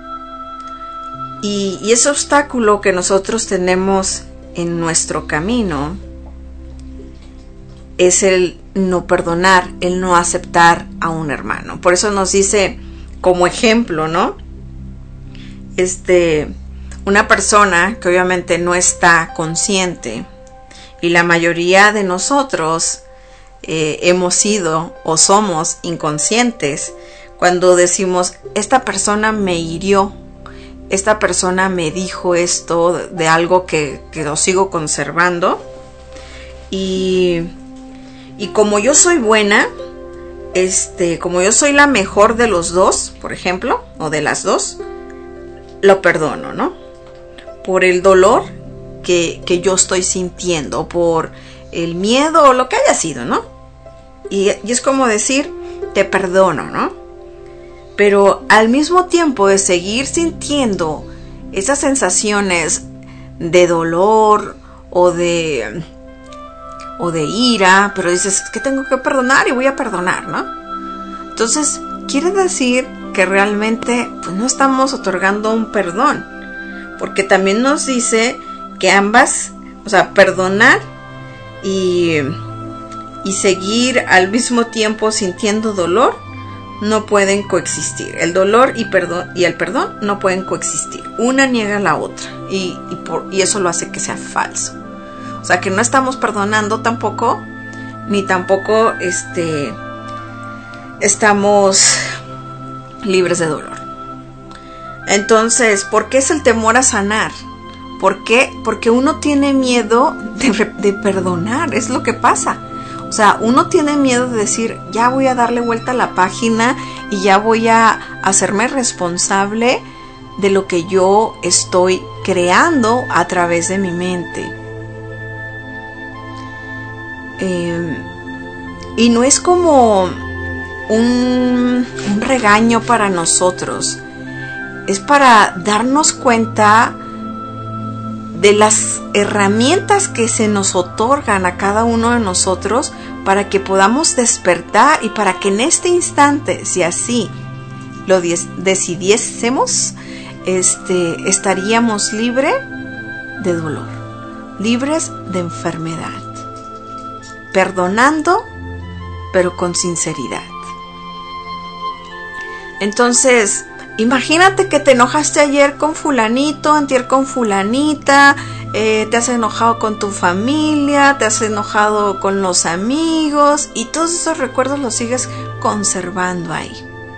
Y, y ese obstáculo que nosotros tenemos en nuestro camino es el no perdonar, el no aceptar a un hermano. Por eso nos dice como ejemplo, ¿no? Este, una persona que obviamente no está consciente, y la mayoría de nosotros eh, hemos sido o somos inconscientes cuando decimos: esta persona me hirió, esta persona me dijo esto de algo que, que lo sigo conservando, y Y como yo soy buena, este, como yo soy la mejor de los dos, por ejemplo, o de las dos, lo perdono, ¿no? Por el dolor que, que yo estoy sintiendo, por el miedo o lo que haya sido, ¿no? Y, y es como decir, te perdono, ¿no? Pero al mismo tiempo de seguir sintiendo esas sensaciones de dolor o de... o de ira, pero dices que tengo que perdonar y voy a perdonar, ¿no? Entonces, quiere decir que realmente pues no estamos otorgando un perdón, porque también nos dice que ambas, o sea, perdonar y, y seguir al mismo tiempo sintiendo dolor no pueden coexistir. El dolor y, perdón, y el perdón no pueden coexistir. Una niega a la otra y, y, por, y eso lo hace que sea falso. O sea, que no estamos perdonando tampoco, ni tampoco este, estamos libres de dolor. Entonces, ¿por qué es el temor a sanar? ¿Por qué? Porque uno tiene miedo de, de perdonar, es lo que pasa. O sea, uno tiene miedo de decir, ya voy a darle vuelta a la página y ya voy a hacerme responsable de lo que yo estoy creando a través de mi mente. Eh, y no es como un, un regaño para nosotros, es para darnos cuenta de las herramientas que se nos otorgan a cada uno de nosotros para que podamos despertar y para que en este instante, si así lo decidiésemos, este, estaríamos libres de dolor, libres de enfermedad, perdonando, pero con sinceridad. Entonces, imagínate que te enojaste ayer con fulanito, antier con fulanita, eh, te has enojado con tu familia, te has enojado con los amigos y todos esos recuerdos los sigues conservando ahí.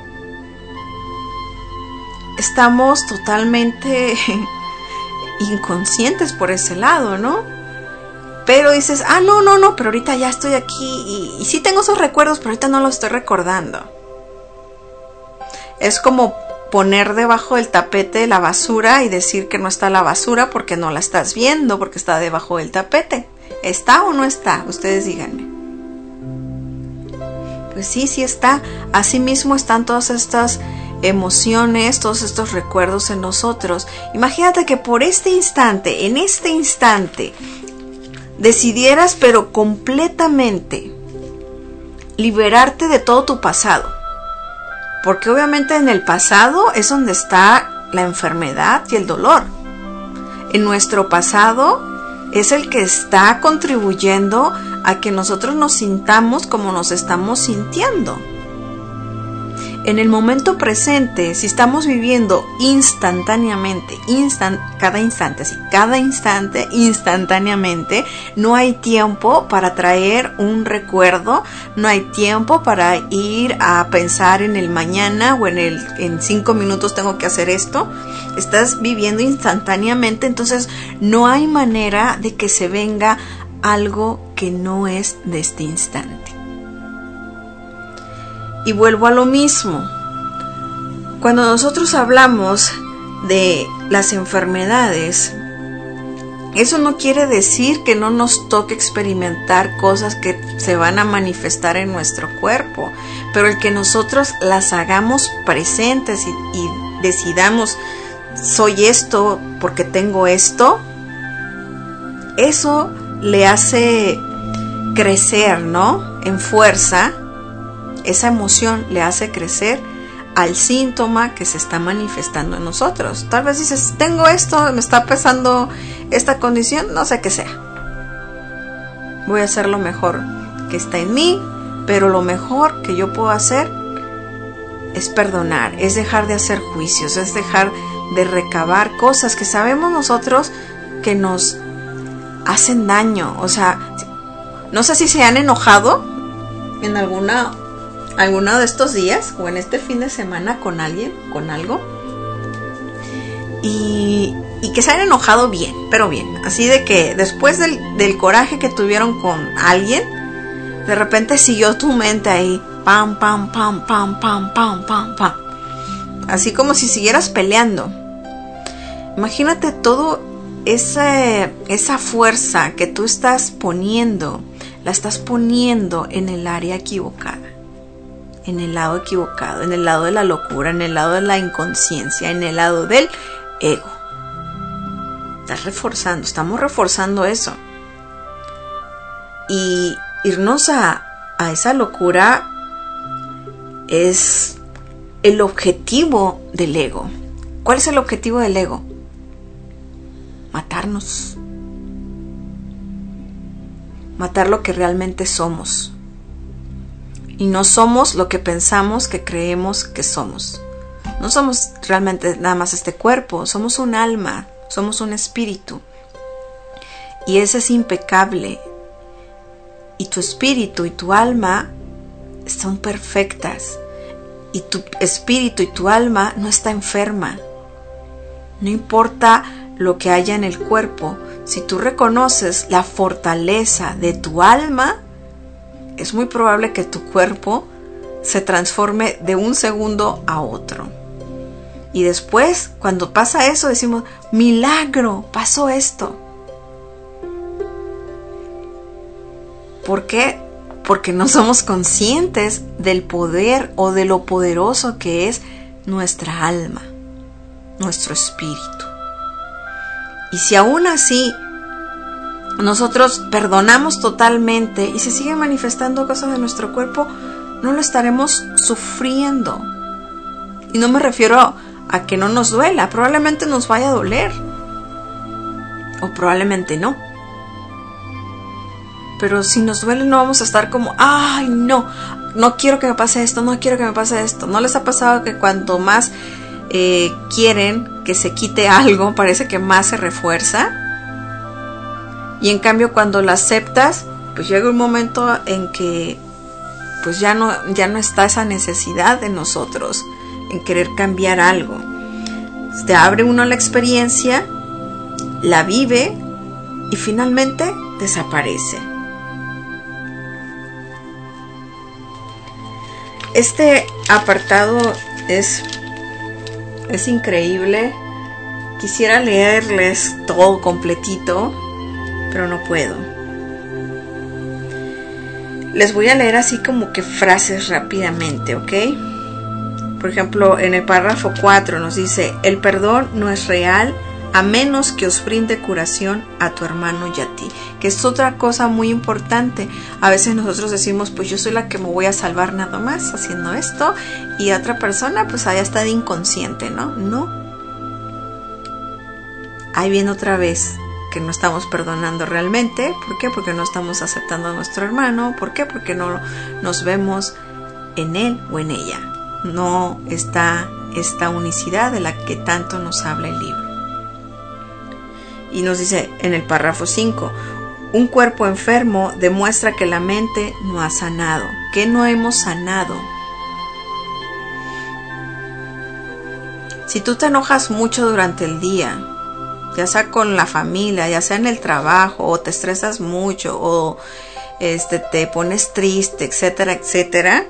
Estamos totalmente inconscientes por ese lado, ¿no? Pero dices, ah, no, no, no, pero ahorita ya estoy aquí y, y sí tengo esos recuerdos, pero ahorita no los estoy recordando. Es como poner debajo del tapete la basura y decir que no está la basura porque no la estás viendo, porque está debajo del tapete. ¿Está o no está? Ustedes díganme. Pues sí, sí está. Asimismo están todas estas emociones, todos estos recuerdos en nosotros. Imagínate que por este instante, en este instante, decidieras pero completamente liberarte de todo tu pasado. Porque obviamente en el pasado es donde está la enfermedad y el dolor. En nuestro pasado es el que está contribuyendo a que nosotros nos sintamos como nos estamos sintiendo. En el momento presente, si estamos viviendo instantáneamente, instant, cada instante, sí, cada instante, instantáneamente, no hay tiempo para traer un recuerdo, no hay tiempo para ir a pensar en el mañana o en el en cinco minutos tengo que hacer esto. Estás viviendo instantáneamente, entonces no hay manera de que se venga algo que no es de este instante. Y vuelvo a lo mismo. Cuando nosotros hablamos de las enfermedades, eso no quiere decir que no nos toque experimentar cosas que se van a manifestar en nuestro cuerpo, pero el que nosotros las hagamos presentes y, y decidamos, soy esto porque tengo esto, eso le hace crecer, ¿no? En fuerza. Esa emoción le hace crecer al síntoma que se está manifestando en nosotros. Tal vez dices, tengo esto, me está pasando esta condición, no sé qué sea. Voy a hacer lo mejor que está en mí, pero lo mejor que yo puedo hacer es perdonar, es dejar de hacer juicios, es dejar de recabar cosas que sabemos nosotros que nos hacen daño. O sea, no sé si se han enojado en alguna alguno de estos días o en este fin de semana con alguien, con algo, y, y que se han enojado bien, pero bien, así de que después del, del coraje que tuvieron con alguien, de repente siguió tu mente ahí, pam, pam, pam, pam, pam, pam, pam, pam, así como si siguieras peleando. Imagínate todo esa, esa fuerza que tú estás poniendo, la estás poniendo en el área equivocada, en el lado equivocado, en el lado de la locura, en el lado de la inconsciencia, en el lado del ego. Estás reforzando, estamos reforzando eso. Y irnos a, a esa locura es el objetivo del ego. ¿Cuál es el objetivo del ego? Matarnos. Matar lo que realmente somos. Y no somos lo que pensamos que creemos que somos. No somos realmente nada más este cuerpo, somos un alma, somos un espíritu. Y ese es impecable. Y tu espíritu y tu alma son perfectas. Y tu espíritu y tu alma no está enferma. No importa lo que haya en el cuerpo, si tú reconoces la fortaleza de tu alma, es muy probable que tu cuerpo se transforme de un segundo a otro. Y después, cuando pasa eso, decimos, milagro, pasó esto. ¿Por qué? Porque no somos conscientes del poder o de lo poderoso que es nuestra alma, nuestro espíritu. Y si aún así nosotros perdonamos totalmente y se siguen manifestando cosas de nuestro cuerpo, no lo estaremos sufriendo. Y no me refiero a que no nos duela, probablemente nos vaya a doler. O probablemente no. Pero si nos duele no vamos a estar como, ay no, no quiero que me pase esto, no quiero que me pase esto. ¿No les ha pasado que cuanto más eh, quieren que se quite algo, parece que más se refuerza? Y en cambio cuando lo aceptas, pues llega un momento en que pues ya no, ya no está esa necesidad de nosotros en querer cambiar algo. Se abre uno la experiencia, la vive y finalmente desaparece. Este apartado es, es increíble. Quisiera leerles todo completito, pero no puedo. Les voy a leer así como que frases rápidamente, ¿ok? Por ejemplo, en el párrafo cuatro nos dice, el perdón no es real a menos que os brinde curación a tu hermano y a ti. Que es otra cosa muy importante. A veces nosotros decimos, pues yo soy la que me voy a salvar nada más haciendo esto, y a otra persona pues allá está de inconsciente, ¿no? No. Ahí viene otra vez que no estamos perdonando realmente. ¿Por qué? Porque no estamos aceptando a nuestro hermano. ¿Por qué? Porque no nos vemos en él o en ella. No está esta unicidad de la que tanto nos habla el libro. Y nos dice en el párrafo cinco, un cuerpo enfermo demuestra que la mente no ha sanado, que no hemos sanado. Si tú te enojas mucho durante el día, ya sea con la familia, ya sea en el trabajo, o te estresas mucho, o este, te pones triste, etcétera, etcétera,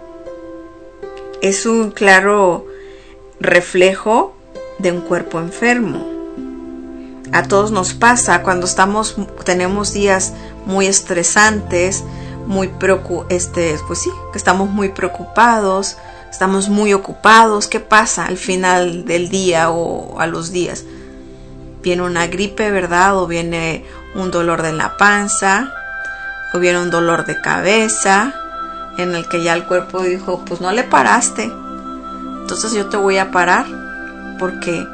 es un claro reflejo de un cuerpo enfermo. A todos nos pasa cuando estamos, tenemos días muy estresantes, muy preocup- este, pues sí, que estamos muy preocupados, estamos muy ocupados. ¿Qué pasa al final del día o a los días? Viene una gripe, ¿verdad? O viene un dolor de la panza, o viene un dolor de cabeza, en el que ya el cuerpo dijo, pues no le paraste, entonces yo te voy a parar, porque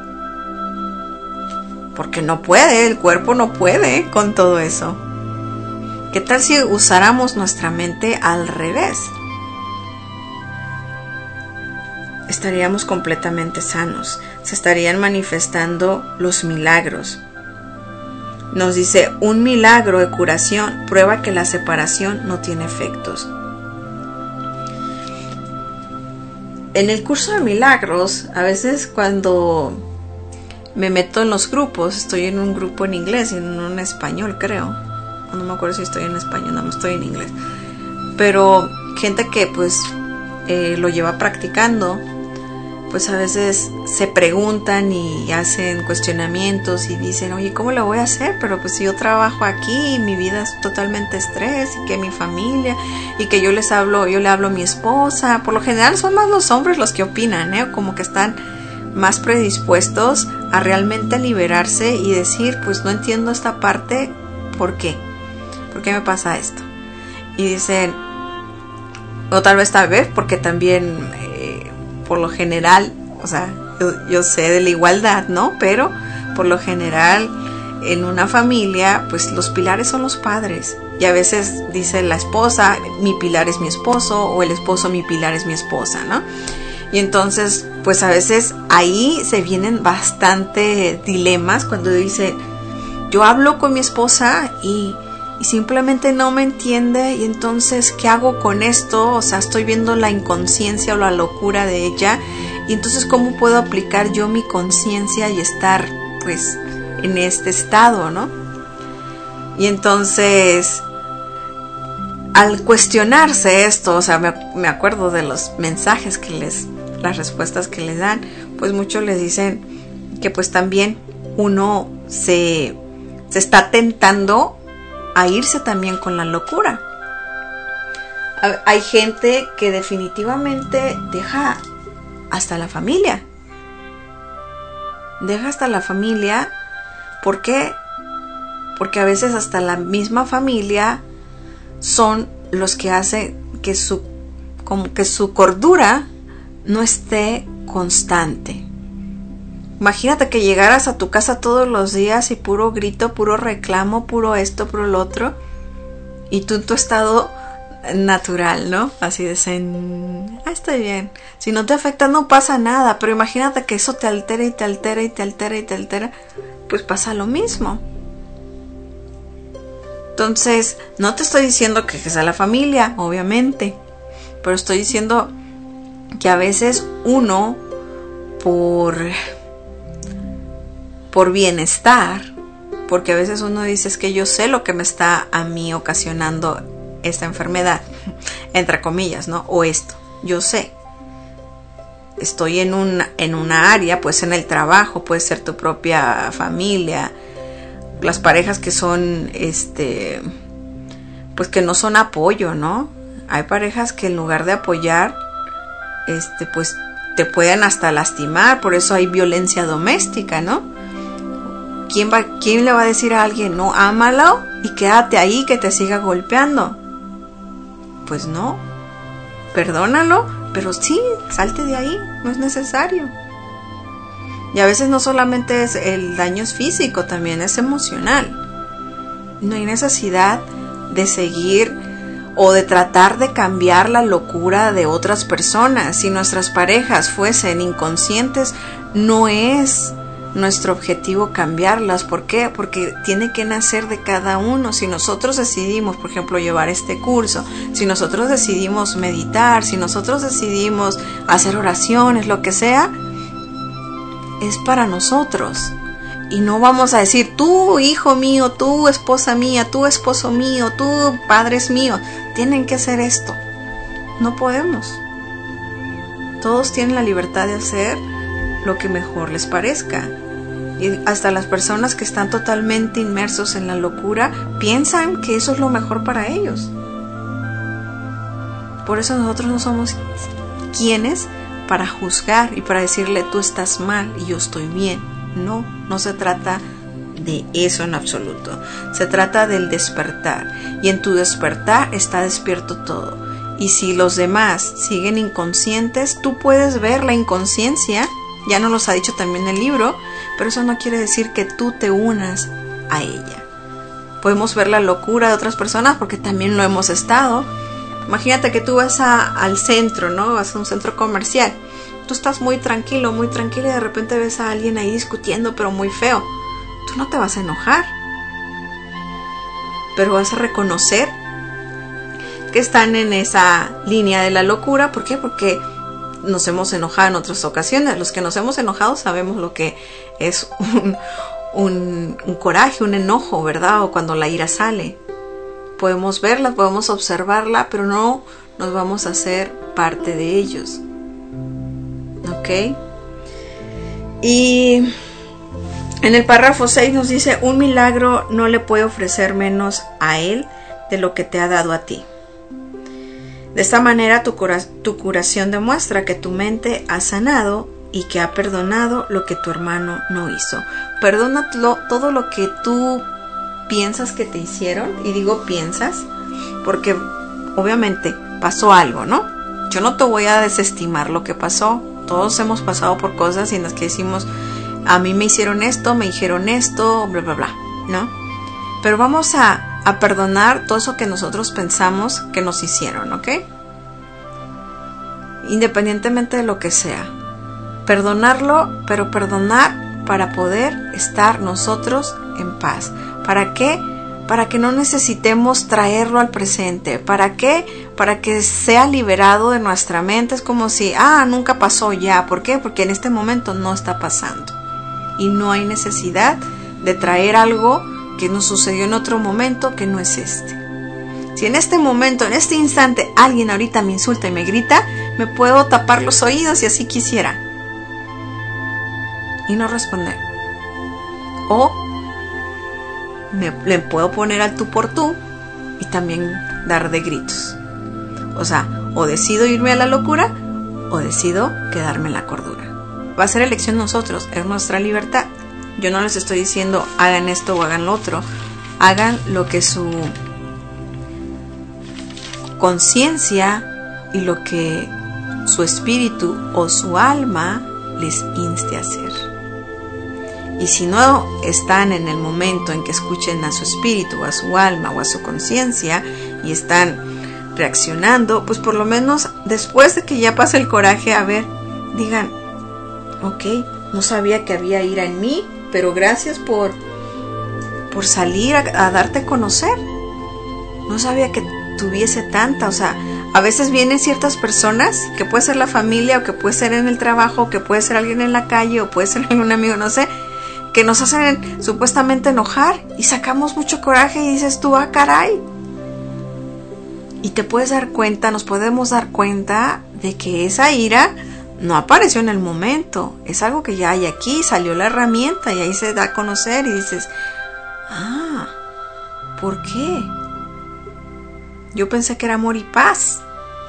porque no puede, el cuerpo no puede con todo eso. ¿Qué tal si usáramos nuestra mente al revés? Estaríamos completamente sanos, se estarían manifestando los milagros. Nos dice, un milagro de curación prueba que la separación no tiene efectos. En el curso de milagros, a veces cuando me meto en los grupos, estoy en un grupo en inglés y en un español, creo. No me acuerdo si estoy en español, no, estoy en inglés. Pero gente que pues eh, lo lleva practicando, pues a veces se preguntan y hacen cuestionamientos y dicen, oye, ¿cómo lo voy a hacer? Pero pues si yo trabajo aquí y mi vida es totalmente estrés, y que mi familia, y que yo les hablo, yo le hablo a mi esposa. Por lo general son más los hombres los que opinan, ¿eh? Como que están más predispuestos a realmente liberarse y decir, pues no entiendo esta parte, ¿por qué? ¿Por qué me pasa esto? Y dicen, o tal vez tal vez porque también eh, por lo general, o sea, yo, yo sé de la igualdad, ¿no? Pero por lo general en una familia, pues los pilares son los padres. Y a veces dice la esposa, mi pilar es mi esposo, o el esposo, mi pilar es mi esposa, ¿no? Y entonces, pues a veces ahí se vienen bastante dilemas cuando dice, yo hablo con mi esposa y, y simplemente no me entiende, y entonces, ¿qué hago con esto? O sea, estoy viendo la inconsciencia o la locura de ella Y entonces, ¿cómo puedo aplicar yo mi conciencia y estar, pues, en este estado, ¿no? Y entonces, al cuestionarse esto, o sea, me, me acuerdo de los mensajes que les, las respuestas que les dan, pues muchos les dicen que pues también uno se, se está tentando a irse también con la locura. Hay gente que definitivamente deja hasta la familia. Deja hasta la familia. ¿Por qué? Porque a veces hasta la misma familia son los que hacen que su, como que su cordura no esté constante. Imagínate que llegaras a tu casa todos los días y puro grito, puro reclamo, puro esto, puro lo otro, y tú en tu estado natural, ¿no? Así de zen, ah, estoy bien. Si no te afecta no pasa nada, pero imagínate que eso te altera y te altera y te altera y te altera, pues pasa lo mismo. Entonces, no te estoy diciendo que sea la familia, obviamente, pero estoy diciendo que a veces uno por por bienestar, porque a veces uno dice es que yo sé lo que me está a mí ocasionando esta enfermedad, entre comillas, ¿no? O esto, yo sé. Estoy en una, en una área, pues en el trabajo, puede ser tu propia familia, las parejas que son, este, pues que no son apoyo, ¿no? Hay parejas que en lugar de apoyar, este, pues te pueden hasta lastimar, por eso hay violencia doméstica, ¿no? ¿Quién va, quién le va a decir a alguien, no, ámalo y quédate ahí que te siga golpeando? Pues no, perdónalo, pero sí, salte de ahí, no es necesario. Y a veces no solamente es el daño es físico, también es emocional. No hay necesidad de seguir o de tratar de cambiar la locura de otras personas. Si nuestras parejas fuesen inconscientes, no es nuestro objetivo cambiarlas. ¿Por qué? Porque tiene que nacer de cada uno. Si nosotros decidimos, por ejemplo, llevar este curso, si nosotros decidimos meditar, si nosotros decidimos hacer oraciones, lo que sea, es para nosotros. Y no vamos a decir, tú hijo mío, tú esposa mía, tú esposo mío, tú padres míos, tienen que hacer esto. No podemos. Todos tienen la libertad de hacer lo que mejor les parezca. Y hasta las personas que están totalmente inmersos en la locura piensan que eso es lo mejor para ellos. Por eso nosotros no somos quienes para juzgar y para decirle tú estás mal y yo estoy bien. No, no se trata de eso en absoluto. Se trata del despertar. Y en tu despertar está despierto todo. Y si los demás siguen inconscientes, tú puedes ver la inconsciencia. Ya nos los ha dicho también el libro, pero eso no quiere decir que tú te unas a ella. Podemos ver la locura de otras personas porque también lo hemos estado. Imagínate que tú vas a, al centro, ¿no? Vas a un centro comercial. Tú estás muy tranquilo, muy tranquilo y de repente ves a alguien ahí discutiendo, pero muy feo. Tú no te vas a enojar, pero vas a reconocer que están en esa línea de la locura. ¿Por qué? Porque nos hemos enojado en otras ocasiones. Los que nos hemos enojado sabemos lo que es un, un, un coraje, un enojo, ¿verdad? O cuando la ira sale. Podemos verla, podemos observarla, pero no nos vamos a hacer parte de ellos. ¿Ok? Y en el párrafo seis nos dice, un milagro no le puede ofrecer menos a él de lo que te ha dado a ti. De esta manera tu, cura- tu curación demuestra que tu mente ha sanado y que ha perdonado lo que tu hermano no hizo. Perdona lo, todo lo que tú piensas que te hicieron, y digo piensas porque obviamente pasó algo, ¿no? Yo no te voy a desestimar lo que pasó. Todos hemos pasado por cosas en las que decimos, a mí me hicieron esto, me dijeron esto, bla, bla, bla, ¿no? Pero vamos a, a perdonar todo eso que nosotros pensamos que nos hicieron, ¿ok? Independientemente de lo que sea. Perdonarlo, pero perdonar para poder estar nosotros en paz. ¿Para qué? para que no necesitemos traerlo al presente. ¿Para qué? Para que sea liberado de nuestra mente. Es como si, ah, nunca pasó ya. ¿Por qué? Porque en este momento no está pasando. Y no hay necesidad de traer algo que nos sucedió en otro momento que no es este. Si en este momento, en este instante, alguien ahorita me insulta y me grita, me puedo tapar los oídos si así quisiera. Y no responder. O me, le puedo poner al tú por tú y también dar de gritos. O sea, o decido irme a la locura o decido quedarme en la cordura. Va a ser elección de nosotros, es nuestra libertad. Yo no les estoy diciendo hagan esto o hagan lo otro. Hagan lo que su conciencia y lo que su espíritu o su alma les inste a hacer. Y si no están en el momento en que escuchen a su espíritu, a su alma o a su conciencia y están reaccionando, pues por lo menos después de que ya pase el coraje, a ver, digan, ok, no sabía que había ira en mí, pero gracias por, por salir a, a darte a conocer. No sabía que tuviese tanta, o sea, a veces vienen ciertas personas, que puede ser la familia o que puede ser en el trabajo, que puede ser alguien en la calle o puede ser algún amigo, no sé, que nos hacen supuestamente enojar y sacamos mucho coraje y dices tú, ah, caray. Y te puedes dar cuenta, nos podemos dar cuenta de que esa ira no apareció en el momento, es algo que ya hay aquí, salió la herramienta y ahí se da a conocer y dices, ah, ¿por qué? Yo pensé que era amor y paz.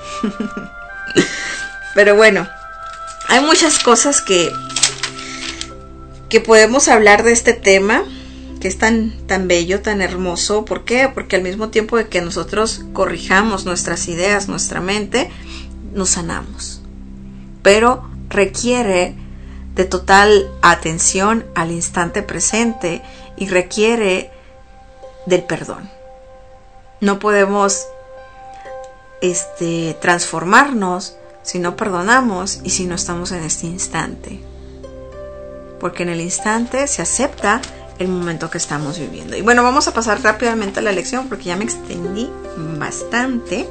Pero bueno, hay muchas cosas que que podemos hablar de este tema, que es tan, tan bello, tan hermoso. ¿Por qué? Porque al mismo tiempo de que nosotros corrijamos nuestras ideas, nuestra mente, nos sanamos. Pero requiere de total atención al instante presente y requiere del perdón. No podemos este, transformarnos si no perdonamos y si no estamos en este instante. Porque en el instante se acepta el momento que estamos viviendo. Y bueno, vamos a pasar rápidamente a la lección porque ya me extendí bastante.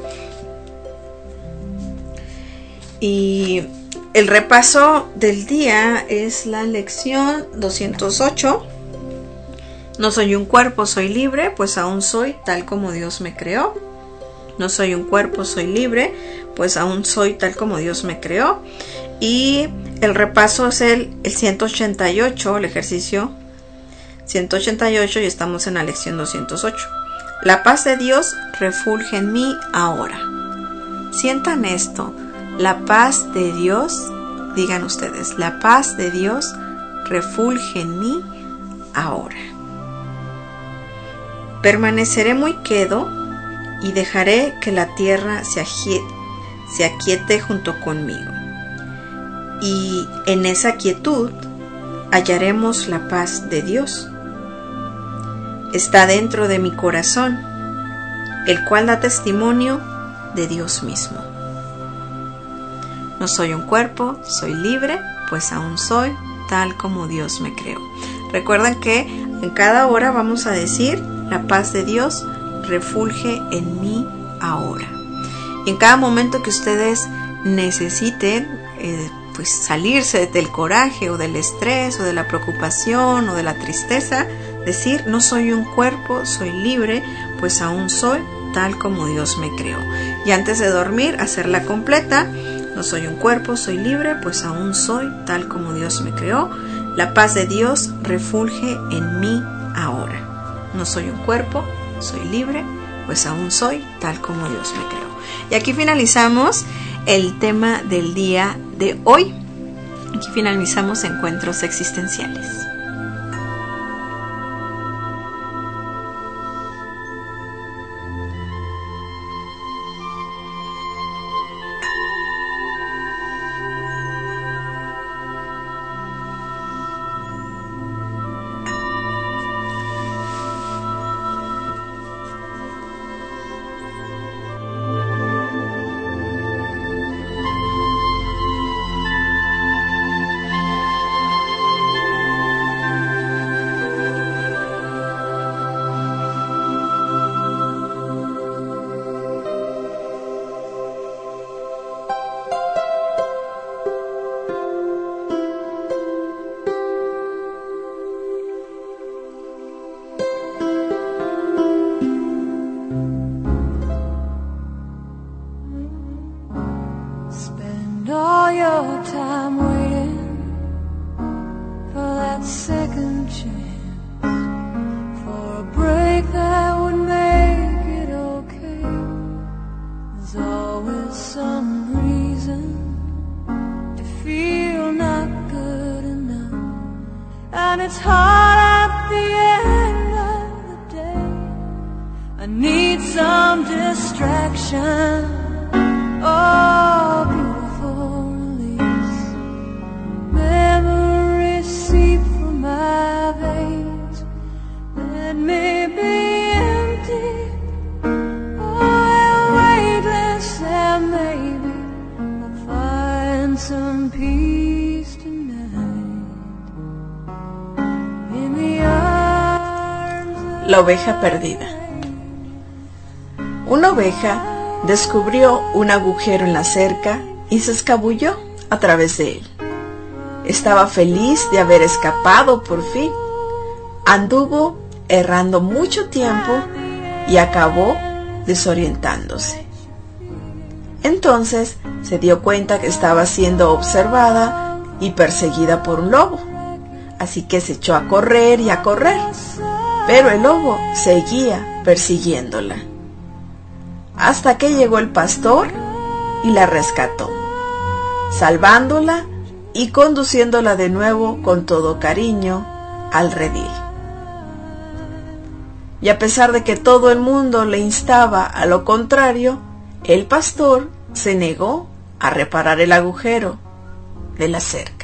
Y el repaso del día es la lección doscientos ocho. No soy un cuerpo, soy libre, pues aún soy tal como Dios me creó. No soy un cuerpo, soy libre, pues aún soy tal como Dios me creó. Y el repaso es el, el ciento ochenta y ocho, el ejercicio ciento ochenta y ocho, y estamos en la lección doscientos ocho. La paz de Dios refulge en mí ahora. Sientan esto, la paz de Dios, digan ustedes, la paz de Dios refulge en mí ahora. Permaneceré muy quedo y dejaré que la tierra se aquiete, se aquiete junto conmigo. Y en esa quietud hallaremos la paz de Dios. Está dentro de mi corazón, el cual da testimonio de Dios mismo. No soy un cuerpo, soy libre, pues aún soy tal como Dios me creó. Recuerden que en cada hora vamos a decir, la paz de Dios refulge en mí ahora. Y en cada momento que ustedes necesiten eh, pues salirse del coraje o del estrés o de la preocupación o de la tristeza, decir, no soy un cuerpo, soy libre, pues aún soy tal como Dios me creó. Y antes de dormir, hacerla completa, no soy un cuerpo, soy libre, pues aún soy tal como Dios me creó. La paz de Dios refulge en mí ahora. No soy un cuerpo, soy libre, pues aún soy tal como Dios me creó. Y aquí finalizamos el tema del día de hoy. Aquí finalizamos encuentros existenciales. it's hard at the end of the day. I need some distraction. Oh, beautiful release. Memories seep from my veins. Let me be empty. Oh, weightless, and maybe I'll find some peace tonight. In the arms of La oveja perdida. Una oveja descubrió un agujero en la cerca y se escabulló a través de él. Estaba feliz de haber escapado por fin. Anduvo errando mucho tiempo y acabó desorientándose. Entonces se dio cuenta que estaba siendo observada y perseguida por un lobo. Así que se echó a correr y a correr, pero el lobo seguía persiguiéndola, hasta que llegó el pastor y la rescató, salvándola y conduciéndola de nuevo con todo cariño al redil. Y a pesar de que todo el mundo le instaba a lo contrario, el pastor se negó a reparar el agujero de la cerca.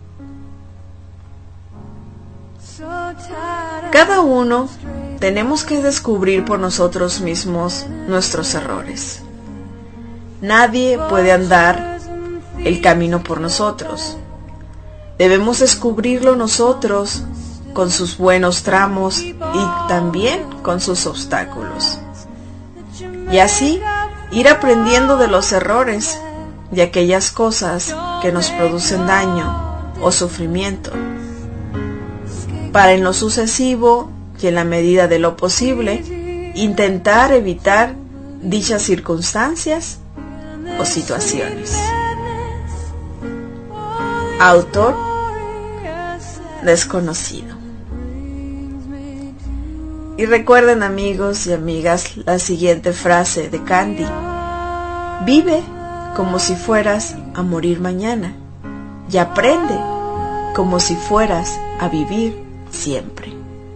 Cada uno tenemos que descubrir por nosotros mismos nuestros errores. Nadie puede andar el camino por nosotros. Debemos descubrirlo nosotros con sus buenos tramos y también con sus obstáculos. Y así ir aprendiendo de los errores, de aquellas cosas que nos producen daño o sufrimiento, para en lo sucesivo y en la medida de lo posible intentar evitar dichas circunstancias o situaciones. Autor desconocido. Y recuerden, amigos y amigas, la siguiente frase de Candy: vive como si fueras a morir mañana y aprende como si fueras a vivir siempre.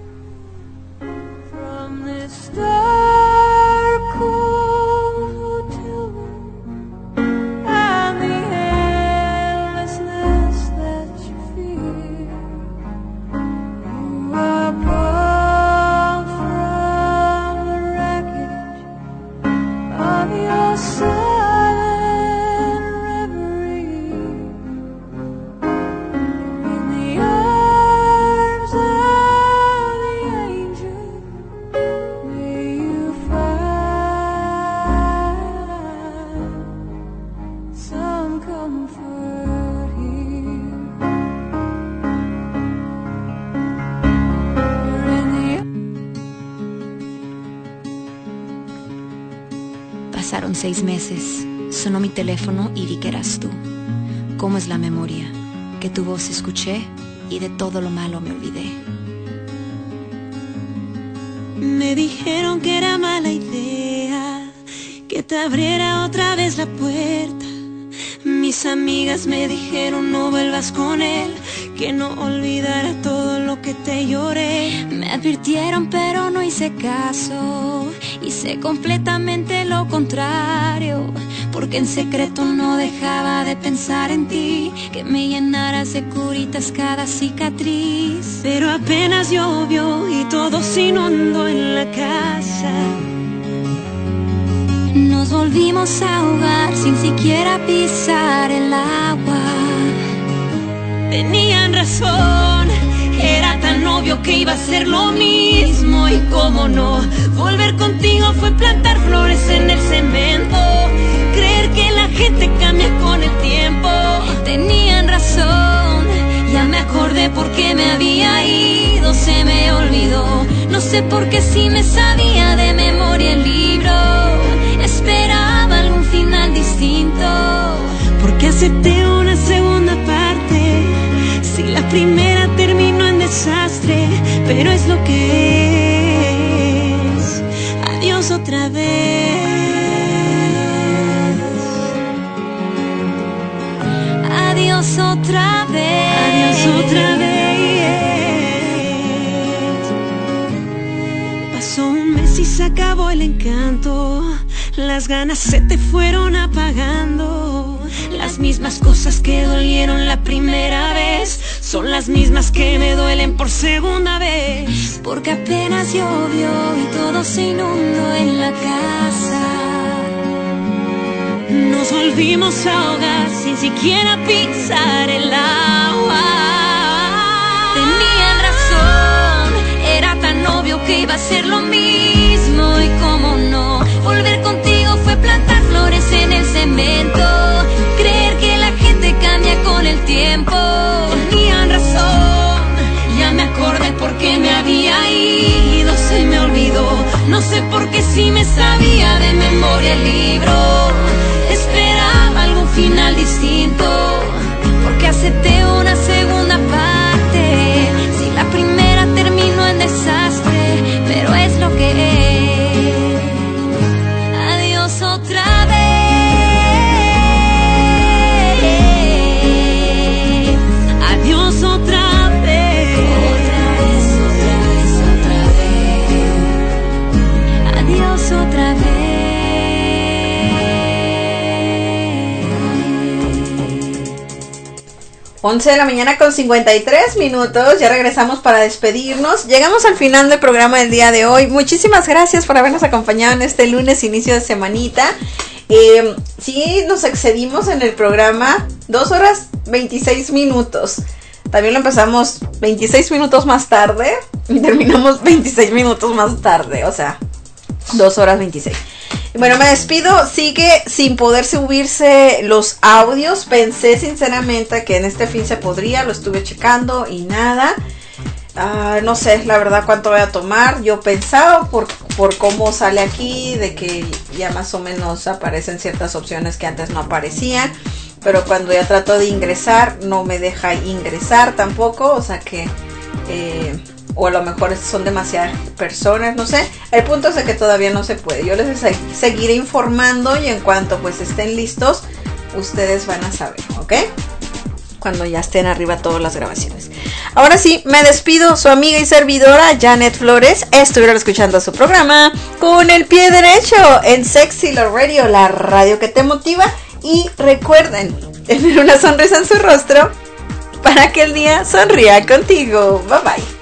Pasaron seis meses, sonó mi teléfono y vi que eras tú. ¿Cómo es la memoria? Que tu voz escuché y de todo lo malo me olvidé. Me dijeron que era mala idea que te abriera otra vez la puerta. Mis amigas me dijeron no vuelvas con él, que no olvidara todo lo que te lloré. Me advirtieron pero no hice caso, hice completamente lo contrario, porque en secreto no dejaba de pensar en ti, que me llenaras de curitas cada cicatriz. Pero apenas llovió y todo se inundó en la casa. Nos volvimos a ahogar sin siquiera pisar el agua. Tenían razón, era tan obvio que iba a ser lo mismo. Y cómo no, volver contigo fue plantar flores en el cemento, creer que la gente cambia con el tiempo. Tenían razón, ya me acordé por qué me había ido, se me olvidó. No sé por qué si me sabía de memoria el libro, esperaba algún final distinto. Porque acepté una segunda parte, si la primera terminó en desastre, pero es lo que es. Adiós otra vez. Adiós otra vez. Adiós otra vez. acabó el encanto, las ganas se te fueron apagando. Las mismas cosas que dolieron la primera vez son las mismas que me duelen por segunda vez. Porque apenas llovió y todo se inundó en la casa. Nos volvimos a ahogar sin siquiera pisar el agua. Tenían razón, era tan obvio que iba a ser lo mismo. Y cómo no, volver contigo fue plantar flores en el cemento. Creer que la gente cambia con el tiempo. Tenían razón, ya me acordé porque me había ido, se me olvidó. No sé por qué si me sabía de memoria el libro. Esperaba algún final distinto, porque acepté una segunda parte. Si la primera terminó en desastre, pero es lo que es. Adiós otra vez. Adiós otra vez. Otra vez, otra vez, otra vez. Adiós otra vez. once de la mañana con cincuenta y tres minutos, ya regresamos para despedirnos. Llegamos al final del programa del día de hoy. Muchísimas gracias por habernos acompañado en este lunes, inicio de semanita. Eh, sí, nos excedimos en el programa, dos horas veintiséis minutos. También lo empezamos veintiséis minutos más tarde y terminamos veintiséis minutos más tarde, o sea, dos horas veintiséis. Bueno, me despido. Sigue sin poder subirse los audios. Pensé sinceramente que en este fin se podría, lo estuve checando y nada. Uh, no sé la verdad cuánto voy a tomar. Yo pensaba por, por cómo sale aquí, de que ya más o menos aparecen ciertas opciones que antes no aparecían. Pero cuando ya trato de ingresar, no me deja ingresar tampoco. O sea que... Eh, o a lo mejor son demasiadas personas, no sé. El punto es de que todavía no se puede. Yo les seguiré informando y en cuanto pues estén listos, ustedes van a saber, ¿ok? Cuando ya estén arriba todas las grabaciones. Ahora sí, me despido, su amiga y servidora Janet Flores. Estuvieron escuchando su programa Con el Pie Derecho en Sexy Love Radio, la radio que te motiva. Y recuerden, tener una sonrisa en su rostro para que el día sonría contigo. Bye bye.